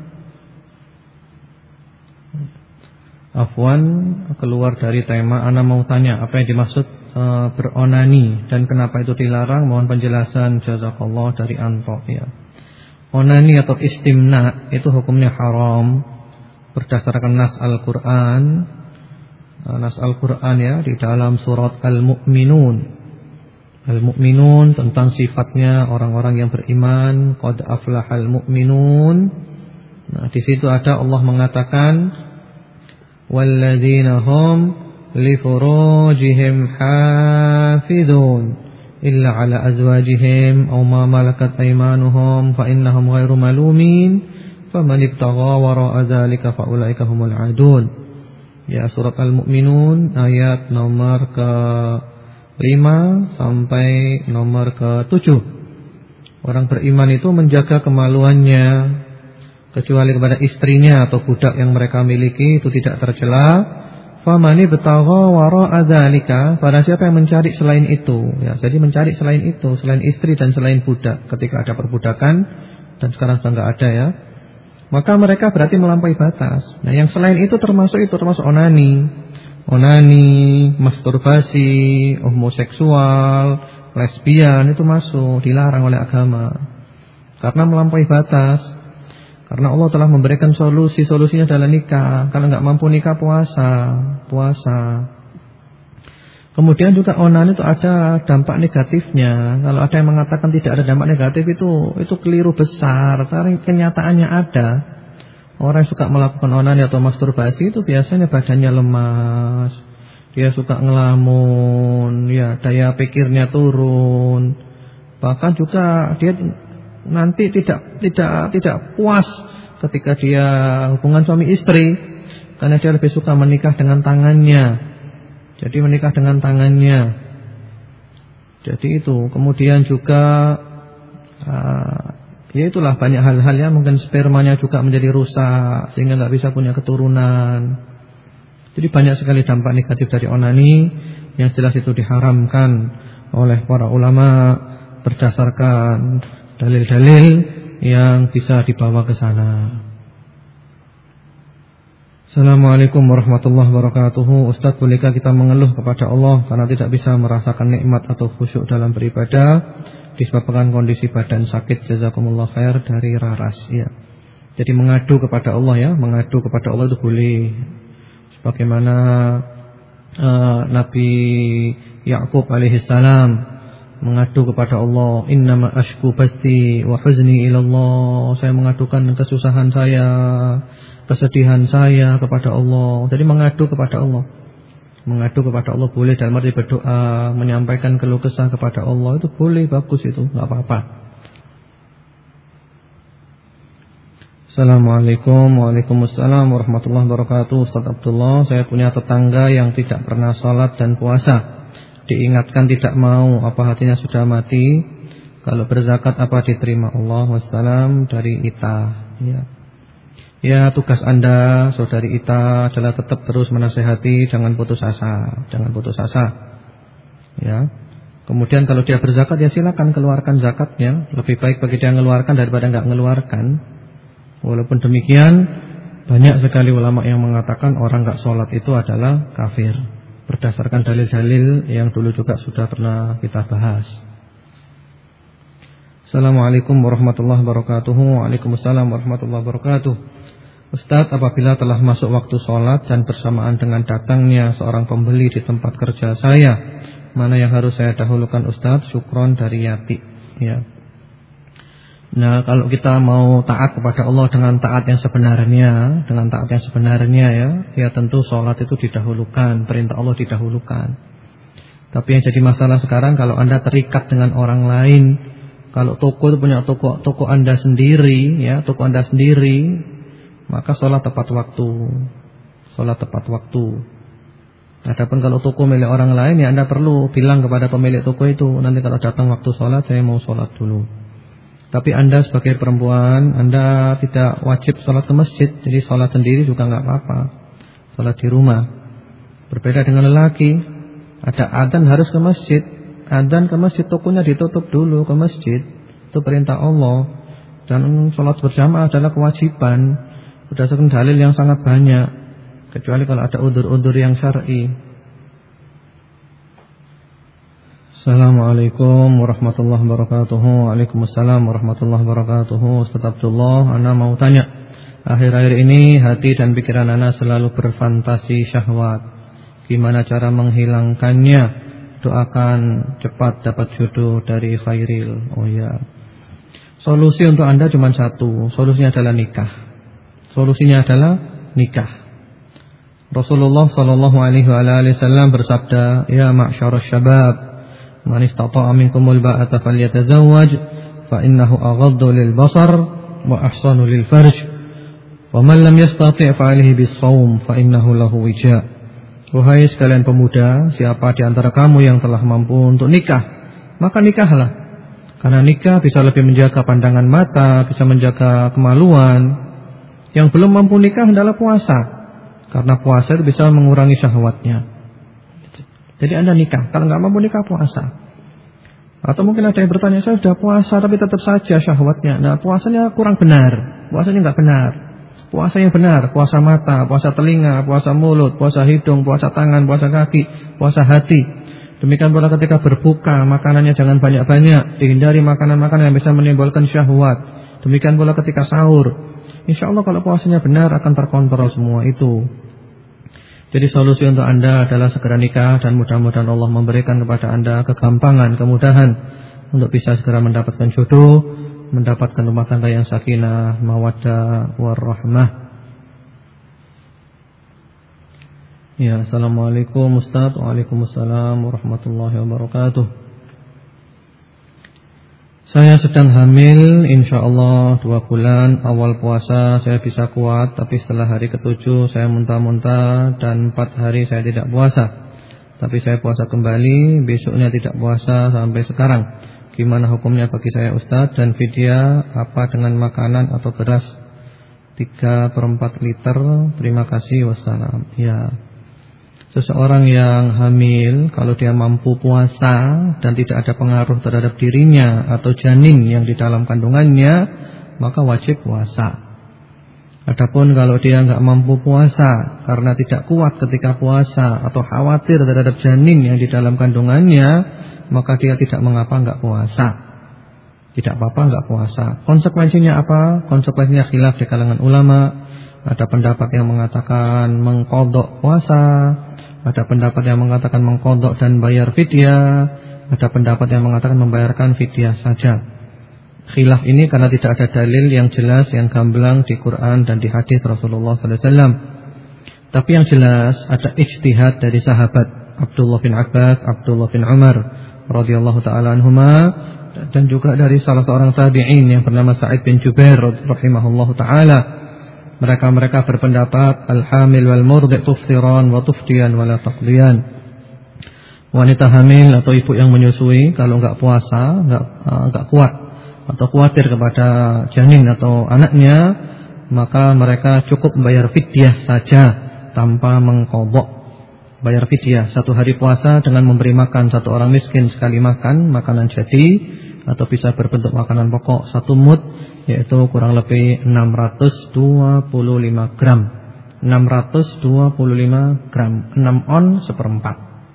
Afwan, keluar dari tema. Ana mau tanya, apa yang dimaksud e, beronani dan kenapa itu dilarang? Mohon penjelasan, jazakallah, dari Anto ya. Onani atau istimna itu hukumnya haram berdasarkan nas Al-Qur'an. Nas Al-Qur'an ya, di dalam surat Al-Mu'minun. Al-Mu'minun tentang sifatnya orang-orang yang beriman, qad aflahal mu'minun. Nah, di situ ada Allah mengatakan walladzina hum li furujihim hafizun illa ala azwajihim aw ma malakat aymanuhum fa innahum ghairu malumin faman ibtagha wara'a dzalika fa ulaika humul adun. Ya, surat Al-Mu'minun ayat nomor ke lima sampai nomor ke tujuh. Orang beriman itu menjaga kemaluannya kecuali kepada istrinya atau budak yang mereka miliki, itu tidak tercela. Famani betagha wara'a dzalika, pada siapa yang mencari selain itu ya, jadi mencari selain itu, selain istri dan selain budak ketika ada perbudakan, dan sekarang sudah enggak ada ya, maka mereka berarti melampaui batas. Nah, yang selain itu termasuk itu termasuk onani. Onani, masturbasi, homoseksual, lesbian, itu masuk, dilarang oleh agama karena melampaui batas. Karena Allah telah memberikan solusi, solusinya adalah nikah. Kalau nggak mampu nikah, puasa, puasa. Kemudian juga onani itu ada dampak negatifnya. Kalau ada yang mengatakan tidak ada dampak negatif, itu itu keliru besar. Karena kenyataannya ada. Orang yang suka melakukan onani atau masturbasi itu biasanya badannya lemas, dia suka ngelamun, ya daya pikirnya turun. Bahkan juga dia nanti tidak tidak tidak puas ketika dia hubungan suami istri, karena dia lebih suka menikah dengan tangannya. Jadi menikah dengan tangannya. Jadi itu. Kemudian juga uh, ya itulah banyak hal-hal ya, mungkin spermanya juga menjadi rusak sehingga nggak bisa punya keturunan. Jadi banyak sekali dampak negatif dari onani. Yang jelas itu diharamkan oleh para ulama berdasarkan dalil-dalil yang bisa dibawa ke sana. Assalamualaikum warahmatullahi wabarakatuh. Ustaz, bolehkah kita mengeluh kepada Allah karena tidak bisa merasakan nikmat atau khusyuk dalam beribadah disebabkan kondisi badan sakit? Jazakumullah khair, dari Raras ya. Jadi mengadu kepada Allah ya, mengadu kepada Allah itu boleh. Sebagaimana uh, Nabi Yakub alaihi salam mengadu kepada Allah, innama ashku bathi wa huzni ila Allah. Saya mengadukan kesusahan saya, kesedihan saya kepada Allah. Jadi mengadu kepada Allah. Mengadu kepada Allah boleh dalam arti berdoa, menyampaikan keluh kesah kepada Allah, itu boleh, bagus itu, enggak apa-apa. Assalamualaikum. Waalaikumsalam warahmatullahi wabarakatuh. Ustaz Abdullah, saya punya tetangga yang tidak pernah sholat dan puasa. Diingatkan tidak mau, apa hatinya sudah mati? Kalau berzakat apa diterima Allah? Wassalam, dari Ita ya. Ya, tugas Anda, saudari Ita, adalah tetap terus menasehati, jangan putus asa, jangan putus asa. Ya. Kemudian kalau dia berzakat, ya silakan keluarkan zakatnya. Lebih baik bagi dia mengeluarkan daripada enggak mengeluarkan. Walaupun demikian, banyak sekali ulama yang mengatakan orang enggak sholat itu adalah kafir, berdasarkan dalil-dalil yang dulu juga sudah pernah kita bahas. Assalamualaikum warahmatullahi wabarakatuh. Waalaikumsalam warahmatullahi wabarakatuh. Ustaz, apabila telah masuk waktu sholat dan bersamaan dengan datangnya seorang pembeli di tempat kerja saya, mana yang harus saya dahulukan Ustaz? Syukron, dari Yati ya. Nah, kalau kita mau taat kepada Allah dengan taat yang sebenarnya, dengan taat yang sebenarnya ya, ya tentu sholat itu didahulukan, perintah Allah didahulukan. Tapi yang jadi masalah sekarang, kalau Anda terikat dengan orang lain Kalau toko itu punya toko toko Anda sendiri, ya, toko Anda sendiri, maka sholat tepat waktu. Sholat tepat waktu. Adapun kalau toko milik orang lain, ya Anda perlu bilang kepada pemilik toko itu, nanti kalau datang waktu sholat saya mau sholat dulu. Tapi Anda sebagai perempuan, Anda tidak wajib sholat ke masjid, jadi sholat sendiri juga nggak apa-apa. Sholat di rumah. Berbeda dengan lelaki, ada adzan harus ke masjid. Adzan ke masjid, tokonya ditutup dulu ke masjid. Itu perintah Allah. Dan sholat berjamaah adalah kewajiban berdasarkan dalil yang sangat banyak, kecuali kalau ada udzur-udzur yang syar'i. Assalamualaikum warahmatullahi wabarakatuh. Waalaikumsalam warahmatullahi wabarakatuh. Ustaz Abdullah, ana mau tanya, akhir-akhir ini hati dan pikiran ana selalu berfantasi syahwat. Gimana cara menghilangkannya? Doakan cepat dapat jodoh dari khairil. Oh ya. Solusi untuk Anda cuma satu. Solusinya adalah nikah. Solusinya adalah nikah. Rasulullah sallallahu alaihi wasallam bersabda, "Ya ma'syarasy syabab, man istata'a minkumul ba'ata falyatazawwaj fa innahu aghaddu lil basar wa ahsanu lil farj. Wa man lam yastati' fa 'alaihi bis-shaum fa innahu lahu wija'." Wahai sekalian pemuda, siapa di antara kamu yang telah mampu untuk nikah, maka nikahlah. Karena nikah bisa lebih menjaga pandangan mata, bisa menjaga kemaluan. Yang belum mampu nikah adalah puasa, karena puasa itu bisa mengurangi syahwatnya. Jadi Anda nikah, kalau nggak mampu nikah puasa. Atau mungkin ada yang bertanya, saya sudah puasa tapi tetap saja syahwatnya. Nah, puasanya kurang benar, puasanya nggak benar. Puasa yang benar, puasa mata, puasa telinga, puasa mulut, puasa hidung, puasa tangan, puasa kaki, puasa hati. Demikian pula ketika berbuka, makanannya jangan banyak-banyak, dihindari makanan-makanan yang bisa menimbulkan syahwat. Demikian pula ketika sahur. Insya Allah kalau puasanya benar akan terkontrol semua itu. Jadi solusi untuk Anda adalah segera nikah, dan mudah-mudahan Allah memberikan kepada Anda kegampangan, kemudahan untuk bisa segera mendapatkan jodoh, mendapatkan rumah tangga yang sakinah, mawaddah, warahmah. Ya, assalamualaikum Ustaz. Waalaikumsalam warahmatullahi wabarakatuh. Saya sedang hamil, insyaallah dua bulan. Awal puasa saya bisa kuat, tapi setelah hari ketujuh saya muntah-muntah, dan empat hari saya tidak puasa. Tapi saya puasa kembali, besoknya tidak puasa sampai sekarang. Gimana hukumnya bagi saya Ustaz? Dan fidyah apa dengan makanan atau beras tiga per empat liter? Terima kasih, wassalam. Ya, seseorang yang hamil, kalau dia mampu puasa dan tidak ada pengaruh terhadap dirinya atau janin yang di dalam kandungannya, maka wajib puasa. Adapun kalau dia nggak mampu puasa karena tidak kuat ketika puasa atau khawatir terhadap janin yang di dalam kandungannya, maka dia tidak mengapa nggak puasa. Tidak apa-apa nggak puasa. Konsekuensinya apa? Konsekuensinya khilaf di kalangan ulama. Ada pendapat yang mengatakan mengqadha puasa, ada pendapat yang mengatakan mengqadha dan bayar fidyah, ada pendapat yang mengatakan membayarkan fidyah saja. Khilaf ini karena tidak ada dalil yang jelas, yang gamblang di Quran dan di hadis Rasulullah sallallahu alaihi wasallam. Tapi yang jelas ada ijtihad dari sahabat Abdullah bin Abbas, Abdullah bin Umar radhiyallahu taala anhuma, dan juga dari salah seorang tabi'in yang bernama Sa'id bin Jubair rahimahullahu taala. Mereka-mereka berpendapat al-hamil wal murdi' tuftiran wa tuftiyan wa la taqdiyan. Wanita hamil atau ibu yang menyusui kalau enggak puasa, enggak enggak kuat atau khawatir kepada janin atau anaknya, maka mereka cukup membayar fidyah saja tanpa mengqadha. Bayar fidyah satu hari puasa dengan memberi makan satu orang miskin sekali makan, makanan jadi, atau bisa berbentuk makanan pokok satu mud, yaitu kurang lebih enam ratus dua puluh lima gram. enam ratus dua puluh lima gram, enam on seperempat.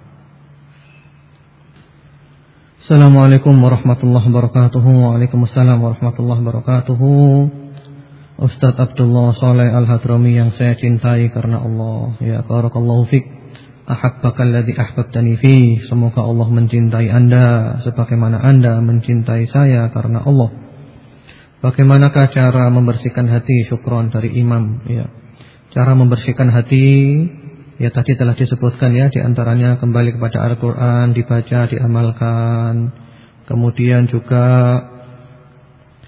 Assalamualaikum warahmatullahi wabarakatuh. Waalaikumsalam warahmatullahi wabarakatuh. Ustaz Abdullah Saleh Al-Hadrami yang saya cintai karena Allah. Ya, barakallahu fik. Ahabbaka alladhi ahbabtani fi. Semoga Allah mencintai Anda sebagaimana Anda mencintai saya karena Allah. Bagaimanakah cara membersihkan hati? Syukron dari Imam. Ya. Cara membersihkan hati, ya tadi telah disebutkan ya, di antaranya kembali kepada Al-Quran, dibaca, diamalkan. Kemudian juga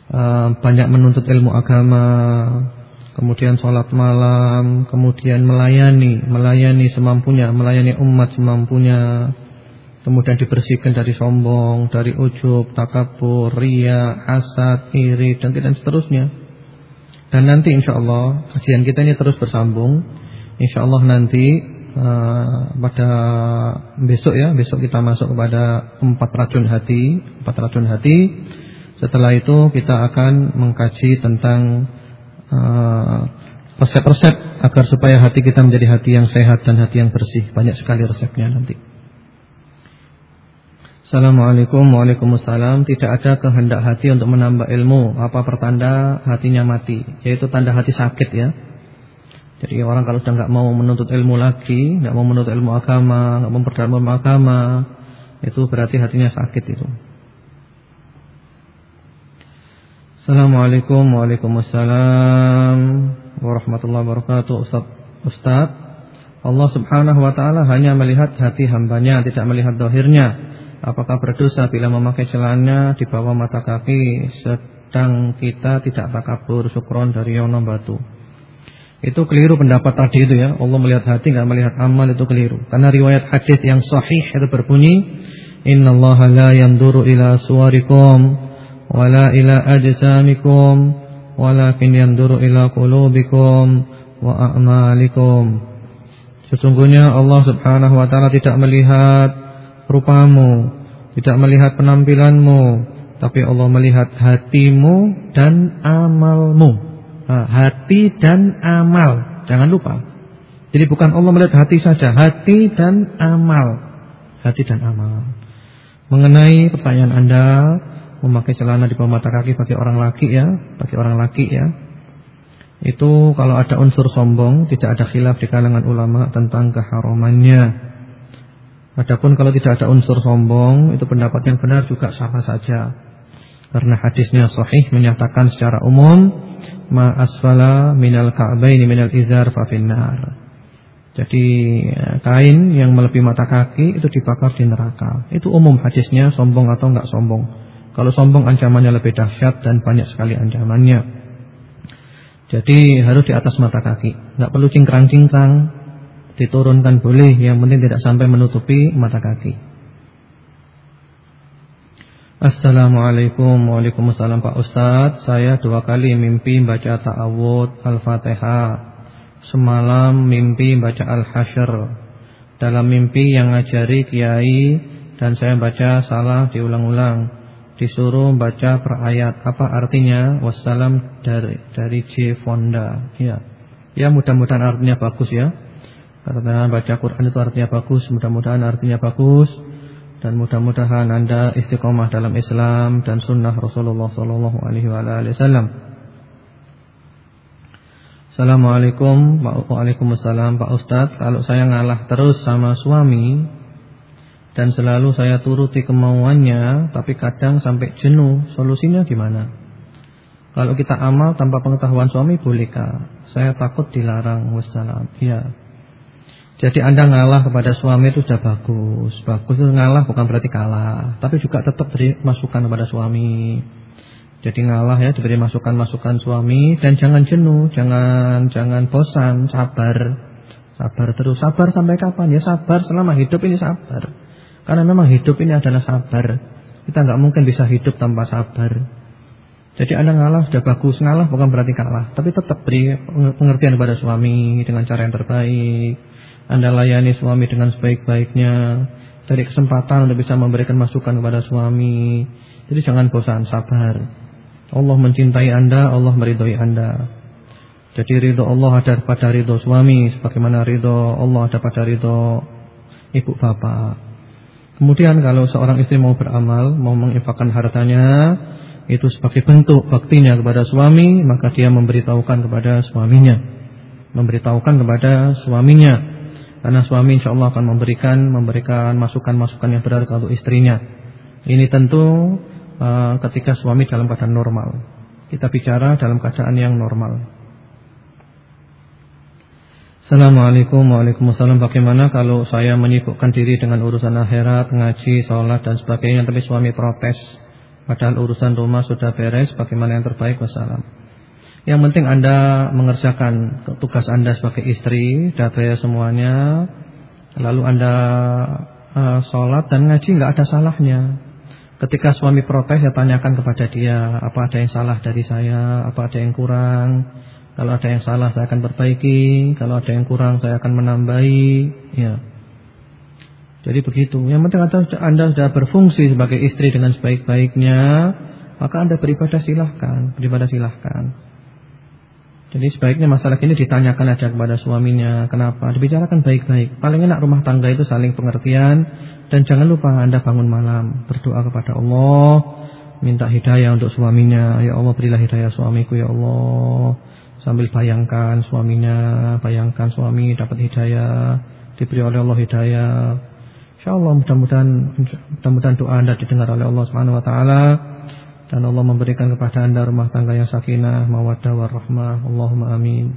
uh, banyak menuntut ilmu agama, kemudian sholat malam, kemudian melayani, melayani semampunya, melayani umat semampunya, kemudian dibersihkan dari sombong, dari ujub, takabur, riya, hasad, iri, dan dan seterusnya. Dan nanti insya Allah kajian kita ini terus bersambung. Insya Allah nanti uh, pada besok ya, besok kita masuk kepada empat racun hati, empat racun hati. Setelah itu kita akan mengkaji tentang resep-resep uh, agar supaya hati kita menjadi hati yang sehat dan hati yang bersih. Banyak sekali resepnya nanti. Assalamualaikum. Waalaikumsalam. Tidak ada kehendak hati untuk menambah ilmu. Apa pertanda hatinya mati? Yaitu tanda hati sakit ya. Jadi orang kalau sudah nggak mau menuntut ilmu lagi, nggak mau menuntut ilmu agama, nggak memperdalam ilmu agama, itu berarti hatinya sakit itu. Assalamualaikum. Waalaikumsalam warahmatullahi wabarakatuh. Ustaz, Ustaz, Allah subhanahu wa ta'ala hanya melihat hati hambanya, tidak melihat zahirnya. Apakah berdosa bila memakai celana di bawah mata kaki, sedang kita tidak takabur, syukron dari Yono Batu? Itu keliru pendapat tadi itu ya. Allah melihat hati, tidak melihat amal, itu keliru. Karena riwayat hadis yang sahih itu berbunyi, Innallaha la yanduru ila suwarikum wala ila ajsamikum walakin yanduru ila qulubikum wa a'malikum. Sesungguhnya Allah subhanahu wa ta'ala tidak melihat rupamu, tidak melihat penampilanmu, tapi Allah melihat hatimu dan amalmu. Nah, hati dan amal, jangan lupa. Jadi bukan Allah melihat hati saja, hati dan amal, hati dan amal. Mengenai pertanyaan Anda, memakai celana di bawah mata kaki bagi orang laki ya, bagi orang laki ya, itu kalau ada unsur sombong, tidak ada khilaf di kalangan ulama tentang keharamannya. Adapun kalau tidak ada unsur sombong, itu pendapat yang benar juga sama saja. Karena hadisnya sahih menyatakan secara umum, ma asfala minal ka'baini minal izar fa finnar. Jadi kain yang melebihi mata kaki itu dibakar di neraka. Itu umum hadisnya, sombong atau enggak sombong. Kalau sombong ancamannya lebih dahsyat dan banyak sekali ancamannya. Jadi harus di atas mata kaki, enggak perlu cingkrang-cingkrang. Diturunkan boleh, yang penting tidak sampai menutupi mata kaki. Assalamualaikum. Waalaikumsalam Pak Ustadz. Saya dua kali mimpi baca ta'awud Al-Fatihah. Semalam mimpi baca Al-Hasyr. Dalam mimpi yang ngajari kiai, dan saya baca salah diulang-ulang. Disuruh baca per ayat. Apa artinya? Wassalam dari dari J Fonda. Ya, ya mudah-mudahan artinya bagus ya. Karena baca Quran itu artinya bagus, mudah-mudahan artinya bagus, dan mudah-mudahan Anda istiqomah dalam Islam dan sunnah Rasulullah Sallallahu Alaihi Wasallam. Assalamualaikum. Waalaikumsalam Pak Ustadz. Kalau saya ngalah terus sama suami dan selalu saya turuti kemauannya, tapi kadang sampai jenuh, solusinya gimana? Kalau kita amal tanpa pengetahuan suami bolehkah? Saya takut dilarang. Wassalam. Ya. Jadi Anda ngalah kepada suami itu sudah bagus. Bagus itu ngalah bukan berarti kalah, tapi juga tetap beri masukan kepada suami. Jadi ngalah ya, diberi masukan-masukan suami, dan jangan jenuh, jangan jangan bosan, sabar. Sabar terus, sabar sampai kapan? Ya sabar selama hidup ini sabar. Karena memang hidup ini adalah sabar. Kita nggak mungkin bisa hidup tanpa sabar. Jadi Anda ngalah sudah bagus, ngalah bukan berarti kalah, tapi tetap beri pengertian kepada suami dengan cara yang terbaik. Anda layani suami dengan sebaik-baiknya, cari kesempatan untuk bisa memberikan masukan kepada suami. Jadi jangan bosan, sabar. Allah mencintai Anda, Allah meridhai Anda. Jadi ridho Allah ada pada ridho suami, sebagaimana ridho Allah ada pada ridho ibu bapak. Kemudian kalau seorang istri mau beramal, mau menginfakkan hartanya, itu sebagai bentuk baktinya kepada suami, maka dia memberitahukan kepada suaminya, memberitahukan kepada suaminya. Karena suami insya Allah akan memberikan memberikan masukan-masukan yang benar untuk istrinya. Ini tentu uh, ketika suami dalam keadaan normal. Kita bicara dalam keadaan yang normal. Assalamualaikum. Waalaikumsalam. Bagaimana kalau saya menyibukkan diri dengan urusan akhirat, ngaji, sholat dan sebagainya, tapi suami protes, Padahal urusan rumah sudah beres, bagaimana yang terbaik? Wassalam. Yang penting Anda mengerjakan tugas Anda sebagai istri, sudah beres semuanya. Lalu Anda uh, sholat dan ngaji, nggak ada salahnya. Ketika suami protes, saya tanyakan kepada dia, apa ada yang salah dari saya, apa ada yang kurang. Kalau ada yang salah, saya akan perbaiki. Kalau ada yang kurang, saya akan menambahi. Ya. Jadi begitu. Yang penting Anda sudah berfungsi sebagai istri dengan sebaik-baiknya, maka Anda beribadah silahkan, beribadah silahkan. Jadi sebaiknya masalah ini ditanyakan aja kepada suaminya. Kenapa? Dibicarakan baik-baik. Paling enak rumah tangga itu saling pengertian. Dan jangan lupa Anda bangun malam, berdoa kepada Allah, minta hidayah untuk suaminya. Ya Allah, berilah hidayah suamiku ya Allah. Sambil bayangkan suaminya, bayangkan suami dapat hidayah, diberi oleh Allah hidayah. InsyaAllah mudah-mudahan mudah-mudahan doa Anda didengar oleh Allah Subhanahu wa taala dan Allah memberikan kepada Anda rumah tangga yang sakinah, mawaddah warahmah. Allahumma amin.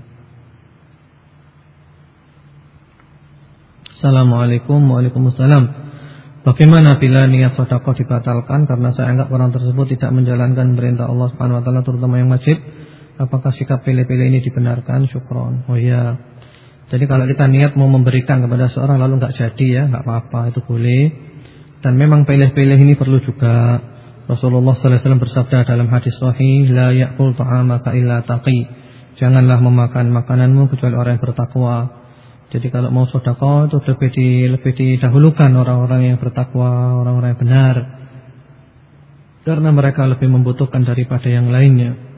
Assalamualaikum. Waalaikumsalam. Bagaimana bila niat sedekah dibatalkan karena saya anggap orang tersebut tidak menjalankan perintah Allah Subhanahu wa taala terutama yang wajib? Apakah sikap pilih-pilih ini dibenarkan? Syukron. Oh ya. Jadi kalau kita niat mau memberikan kepada seorang lalu enggak jadi ya, enggak apa-apa, itu boleh. Dan memang pilih-pilih ini perlu juga. Rasulullah sallallahu alaihi wasallam bersabda dalam hadis sahih, la ya'kul ta'amaka illa taqi. Janganlah memakan makananmu kecuali orang yang bertakwa. Jadi kalau mau sedekah itu lebih di lebih didahulukan orang-orang yang bertakwa, orang-orang yang benar. Karena mereka lebih membutuhkan daripada yang lainnya.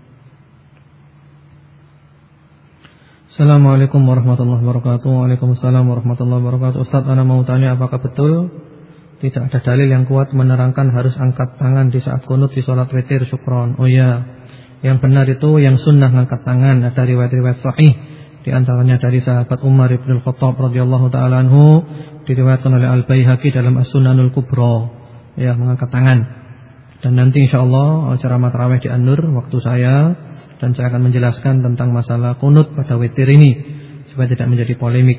Assalamualaikum warahmatullahi wabarakatuh. Waalaikumsalam warahmatullahi wabarakatuh. Ustaz, ana mau tanya, apakah betul tidak ada dalil yang kuat menerangkan harus angkat tangan di saat kunut di salat witir? Syukron. Oh ya, yang benar itu yang sunnah angkat tangan. Ada riwayat-riwayat sahih, di antaranya dari sahabat Umar ibn al-Khattab radhiyallahu taala anhu, diriwayatkan oleh Al-Baihaqi dalam As-Sunanul Kubra, ya, mengangkat tangan. Dan nanti insyaallah ceramah tarawih di An-Nur waktu saya, dan saya akan menjelaskan tentang masalah kunut pada witir ini supaya tidak menjadi polemik.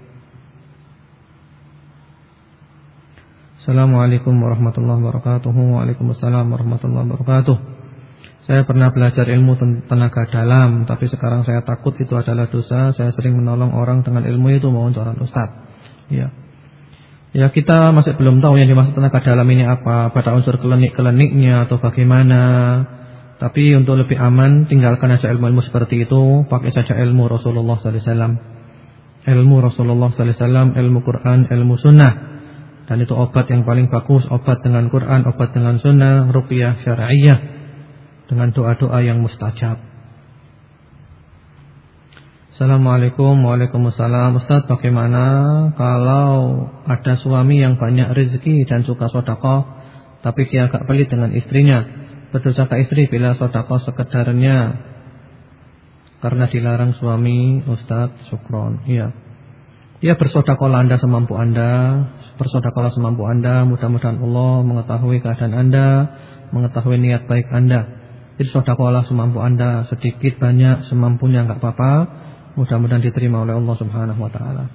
Assalamualaikum warahmatullahi wabarakatuh. Waalaikumsalam warahmatullahi wabarakatuh. Saya pernah belajar ilmu tenaga dalam, tapi sekarang saya takut itu adalah dosa. Saya sering menolong orang dengan ilmu itu, mohon saran Ustaz. Ya. Ya, kita masih belum tahu yang dimaksud tenaga dalam ini apa, pada unsur klinik-kliniknya atau bagaimana. Tapi untuk lebih aman, tinggalkan aja ilmu-ilmu seperti itu, pakai saja ilmu Rasulullah sallallahu alaihi wasallam. Ilmu Rasulullah sallallahu alaihi wasallam, ilmu Quran, ilmu sunnah. Dan itu obat yang paling bagus, obat dengan Quran, obat dengan sunnah, ruqyah syar'iyyah, dengan doa-doa yang mustajab. Assalamualaikum. Waalaikumsalam. Ustaz, bagaimana kalau ada suami yang banyak rezeki dan suka sedekah, tapi dia agak pelit dengan istrinya? Berdosakah istri bila sedekah sekedarnya karena dilarang suami? Ustaz, syukron. Iya. Ya, bersedekahlah Anda semampu Anda, bersedekahlah semampu Anda. Mudah-mudahan Allah mengetahui keadaan Anda, mengetahui niat baik Anda. Jadi sedekahlah semampu Anda, sedikit banyak semampunya, enggak apa-apa. Mudah-mudahan diterima oleh Allah Subhanahu wa taala.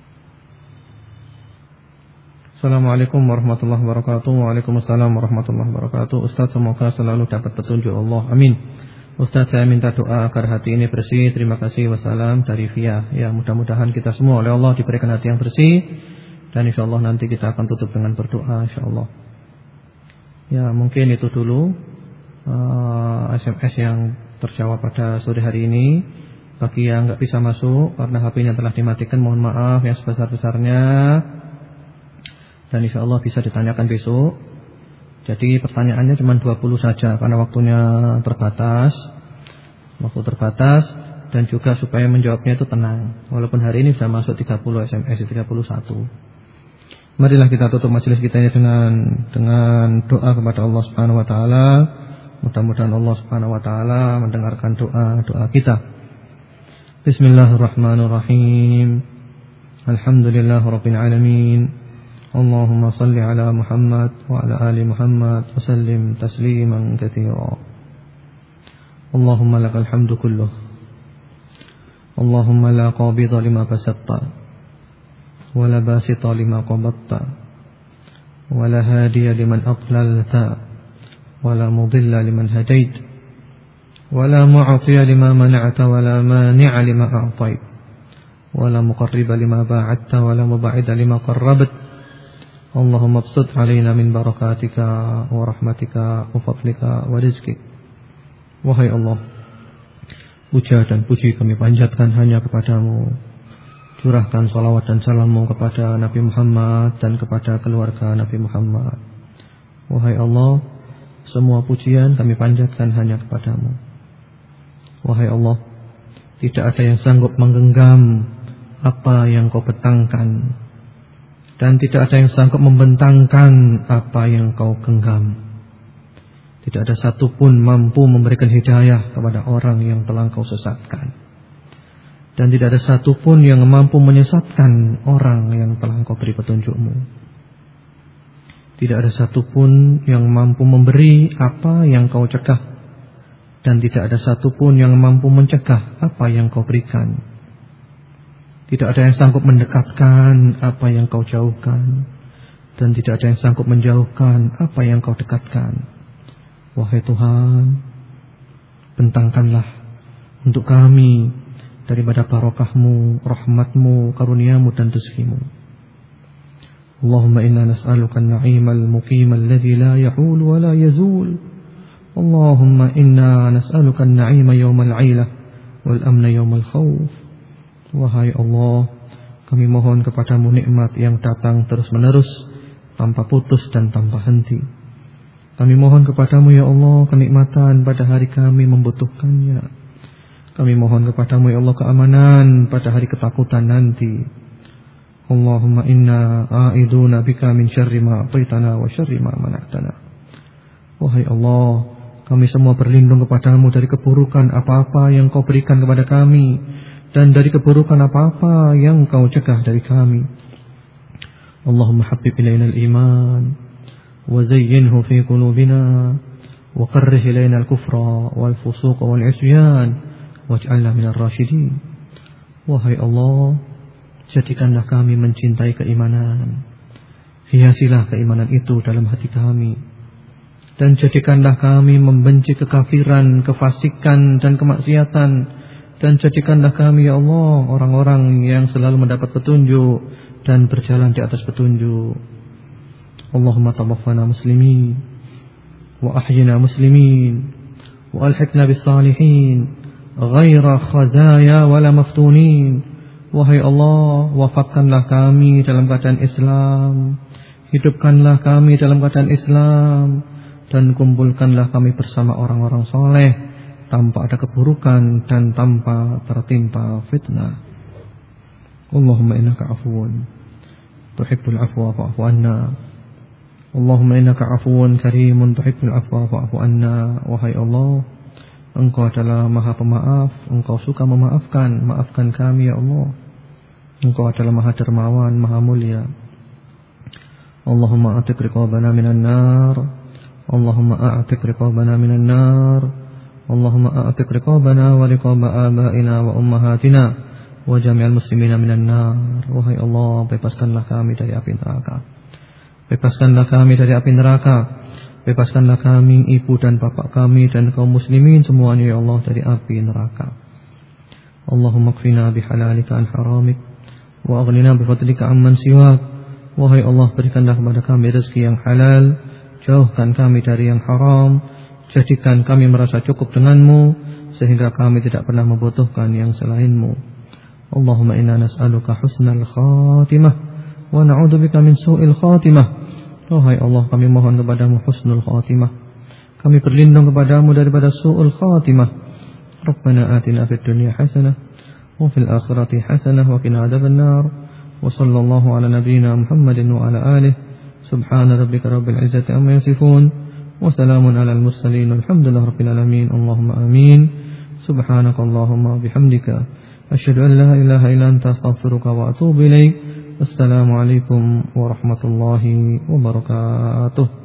Assalamualaikum warahmatullahi wabarakatuh. Waalaikumsalam warahmatullahi wabarakatuh. Ustaz, semoga selalu dapat petunjuk Allah. Amin. Ustaz, saya minta doa agar hati ini bersih. Terima kasih. Wassalam dari Via. Ya, mudah-mudahan kita semua oleh Allah diberikan hati yang bersih. Dan insyaallah nanti kita akan tutup dengan berdoa insyaallah. Ya, mungkin itu dulu uh, S M S yang terjawab pada sore hari ini. Bagi yang enggak bisa masuk karena H P-nya telah dimatikan, mohon maaf yang sebesar-besarnya. Dan insyaallah bisa ditanyakan besok. Jadi pertanyaannya cuma dua puluh saja karena waktunya terbatas. Waktu terbatas dan juga supaya menjawabnya itu tenang. Walaupun hari ini sudah masuk tiga puluh S M S, tiga puluh satu. Marilah kita tutup majelis kita ini dengan dengan doa kepada Allah Subhanahu wa taala. Mudah-mudahan Allah Subhanahu wa taala mendengarkan doa-doa kita. Bismillahirrahmanirrahim. Alhamdulillahirabbil alamin. Allahumma salli ala Muhammad wa ala ali Muhammad wa sallim tasliman katsira. Allahumma lakal hamdu kulluh. Allahumma la qabida lima basatta wa la basita lima qabadta wa la hadiya liman adlalta ولا مضل لمن هديت ولا معطي لما منعت ولا مانع لما أعطيت ولا مقرب لما باعدت ولا مبعد لما قربت اللهم ابسط علينا من بركاتك ورحمتك وفضلك ورزقك. Wahai Allah, puja dan puji kami panjatkan hanya kepadamu. Curahkan salawat dan salammu kepada Nabi Muhammad dan kepada keluarga Nabi Muhammad. Wahai Allah, semua pujian kami panjatkan hanya kepadamu. Wahai Allah, tidak ada yang sanggup menggenggam apa yang kau betangkan, dan tidak ada yang sanggup membentangkan apa yang kau genggam. Tidak ada satupun mampu memberikan hidayah kepada orang yang telah kau sesatkan, dan tidak ada satupun yang mampu menyesatkan orang yang telah kau beri petunjukmu. Tidak ada satupun yang mampu memberi apa yang kau cegah, dan tidak ada satupun yang mampu mencegah apa yang kau berikan. Tidak ada yang sanggup mendekatkan apa yang kau jauhkan, dan tidak ada yang sanggup menjauhkan apa yang kau dekatkan. Wahai Tuhan, bentangkanlah untuk kami daripada barokahmu, rahmatmu, karuniamu dan rezekimu. Allahumma inna nas'aluka an-na'imal muqimal ladzi la yahul wa la yazul. Allahumma inna nas'aluka an-na'ima yawmal 'ailah wal amna yawmal khawf. Wahai Allah, kami mohon kepadamu nikmat yang datang terus-menerus, tanpa putus dan tanpa henti. Kami mohon kepadamu ya Allah kenikmatan pada hari kami membutuhkannya. Kami mohon kepadamu ya Allah keamanan pada hari ketakutan nanti. Allahumma inna a'iduna bika min syarri ma a'taitana wa syarri ma mana'tana. Wahai Allah, kami semua berlindung kepadamu dari keburukan apa-apa yang kau berikan kepada kami, dan dari keburukan apa-apa yang kau cegah dari kami. Allahumma habbib ilaina al-iman وزينه في قلوبنا وكره إلينا الكفر والفسوق والعصيان واجعلنا من الراشدين. Wahai Allah, jadikanlah kami mencintai keimanan. Hiasilah keimanan itu dalam hati kami, dan jadikanlah kami membenci kekafiran, kefasikan dan kemaksiatan, dan jadikanlah kami ya Allah orang-orang yang selalu mendapat petunjuk dan berjalan di atas petunjuk. Allahumma tawaffana muslimin wa ahyina muslimin wa alhiqna bis salihin ghaira khazaya wala maftunin. Wahai Allah, wafatkanlah kami dalam keadaan Islam, hidupkanlah kami dalam keadaan Islam, dan kumpulkanlah kami bersama orang-orang soleh tanpa ada keburukan dan tanpa tertimpa fitnah. Allahumma innaka afuwun tuhibbul afwa fa'fu anna. Allahumma innaka afuwun karimun tuhibbul afwa fa'fu anna. Wahai Allah, Engkau adalah Maha Pemaaf, Engkau suka memaafkan, maafkan kami ya Allah. Engkau adalah Maha Dermawan, Maha Mulia. Allahumma a'tiq riqabana minan nar. Allahumma a'tiq riqabana minan nar. Allahumma a'tiq riqabana wa riqaba abaina wa ummahatina wa jami'al muslimina minan nar. Wahai Allah, bebaskanlah kami dari api neraka. Bebaskanlah kami dari api neraka. Bebaskanlah kami, ibu dan bapak kami dan kaum muslimin semuanya ya Allah dari api neraka. Allahumma kfina bihalalika an haramik wa aghnina bifadlika amman siwak. Wahai Allah, berikanlah kepada kami rezeki yang halal, jauhkan kami dari yang haram, jadikan kami merasa cukup denganmu sehingga kami tidak pernah membutuhkan yang selainmu. Allahumma inna nas'aluka husnal khatimah wa na'udzubika min su'il khatimah. Wahai Allah, kami mohon kepadamu husnul khatimah. Kami berlindung kepadamu daripada su'ul khatimah. Rabbana atina fid dunya hasanah wa fil akhirati hasanah wa qina adzabannar. Wa sallallahu ala nabiyyina Muhammadin wa ala alihi. Subhana rabbika rabbil izzati amma yasifun. Wa salamun alal mursalin. Alhamdulillahi rabbil alamin. Allahumma amin. Subhanakallahumma bihamdika asyhadu an la ilaha illa anta astaghfiruka wa atubu ilaik. Assalamualaikum warahmatullahi wabarakatuh.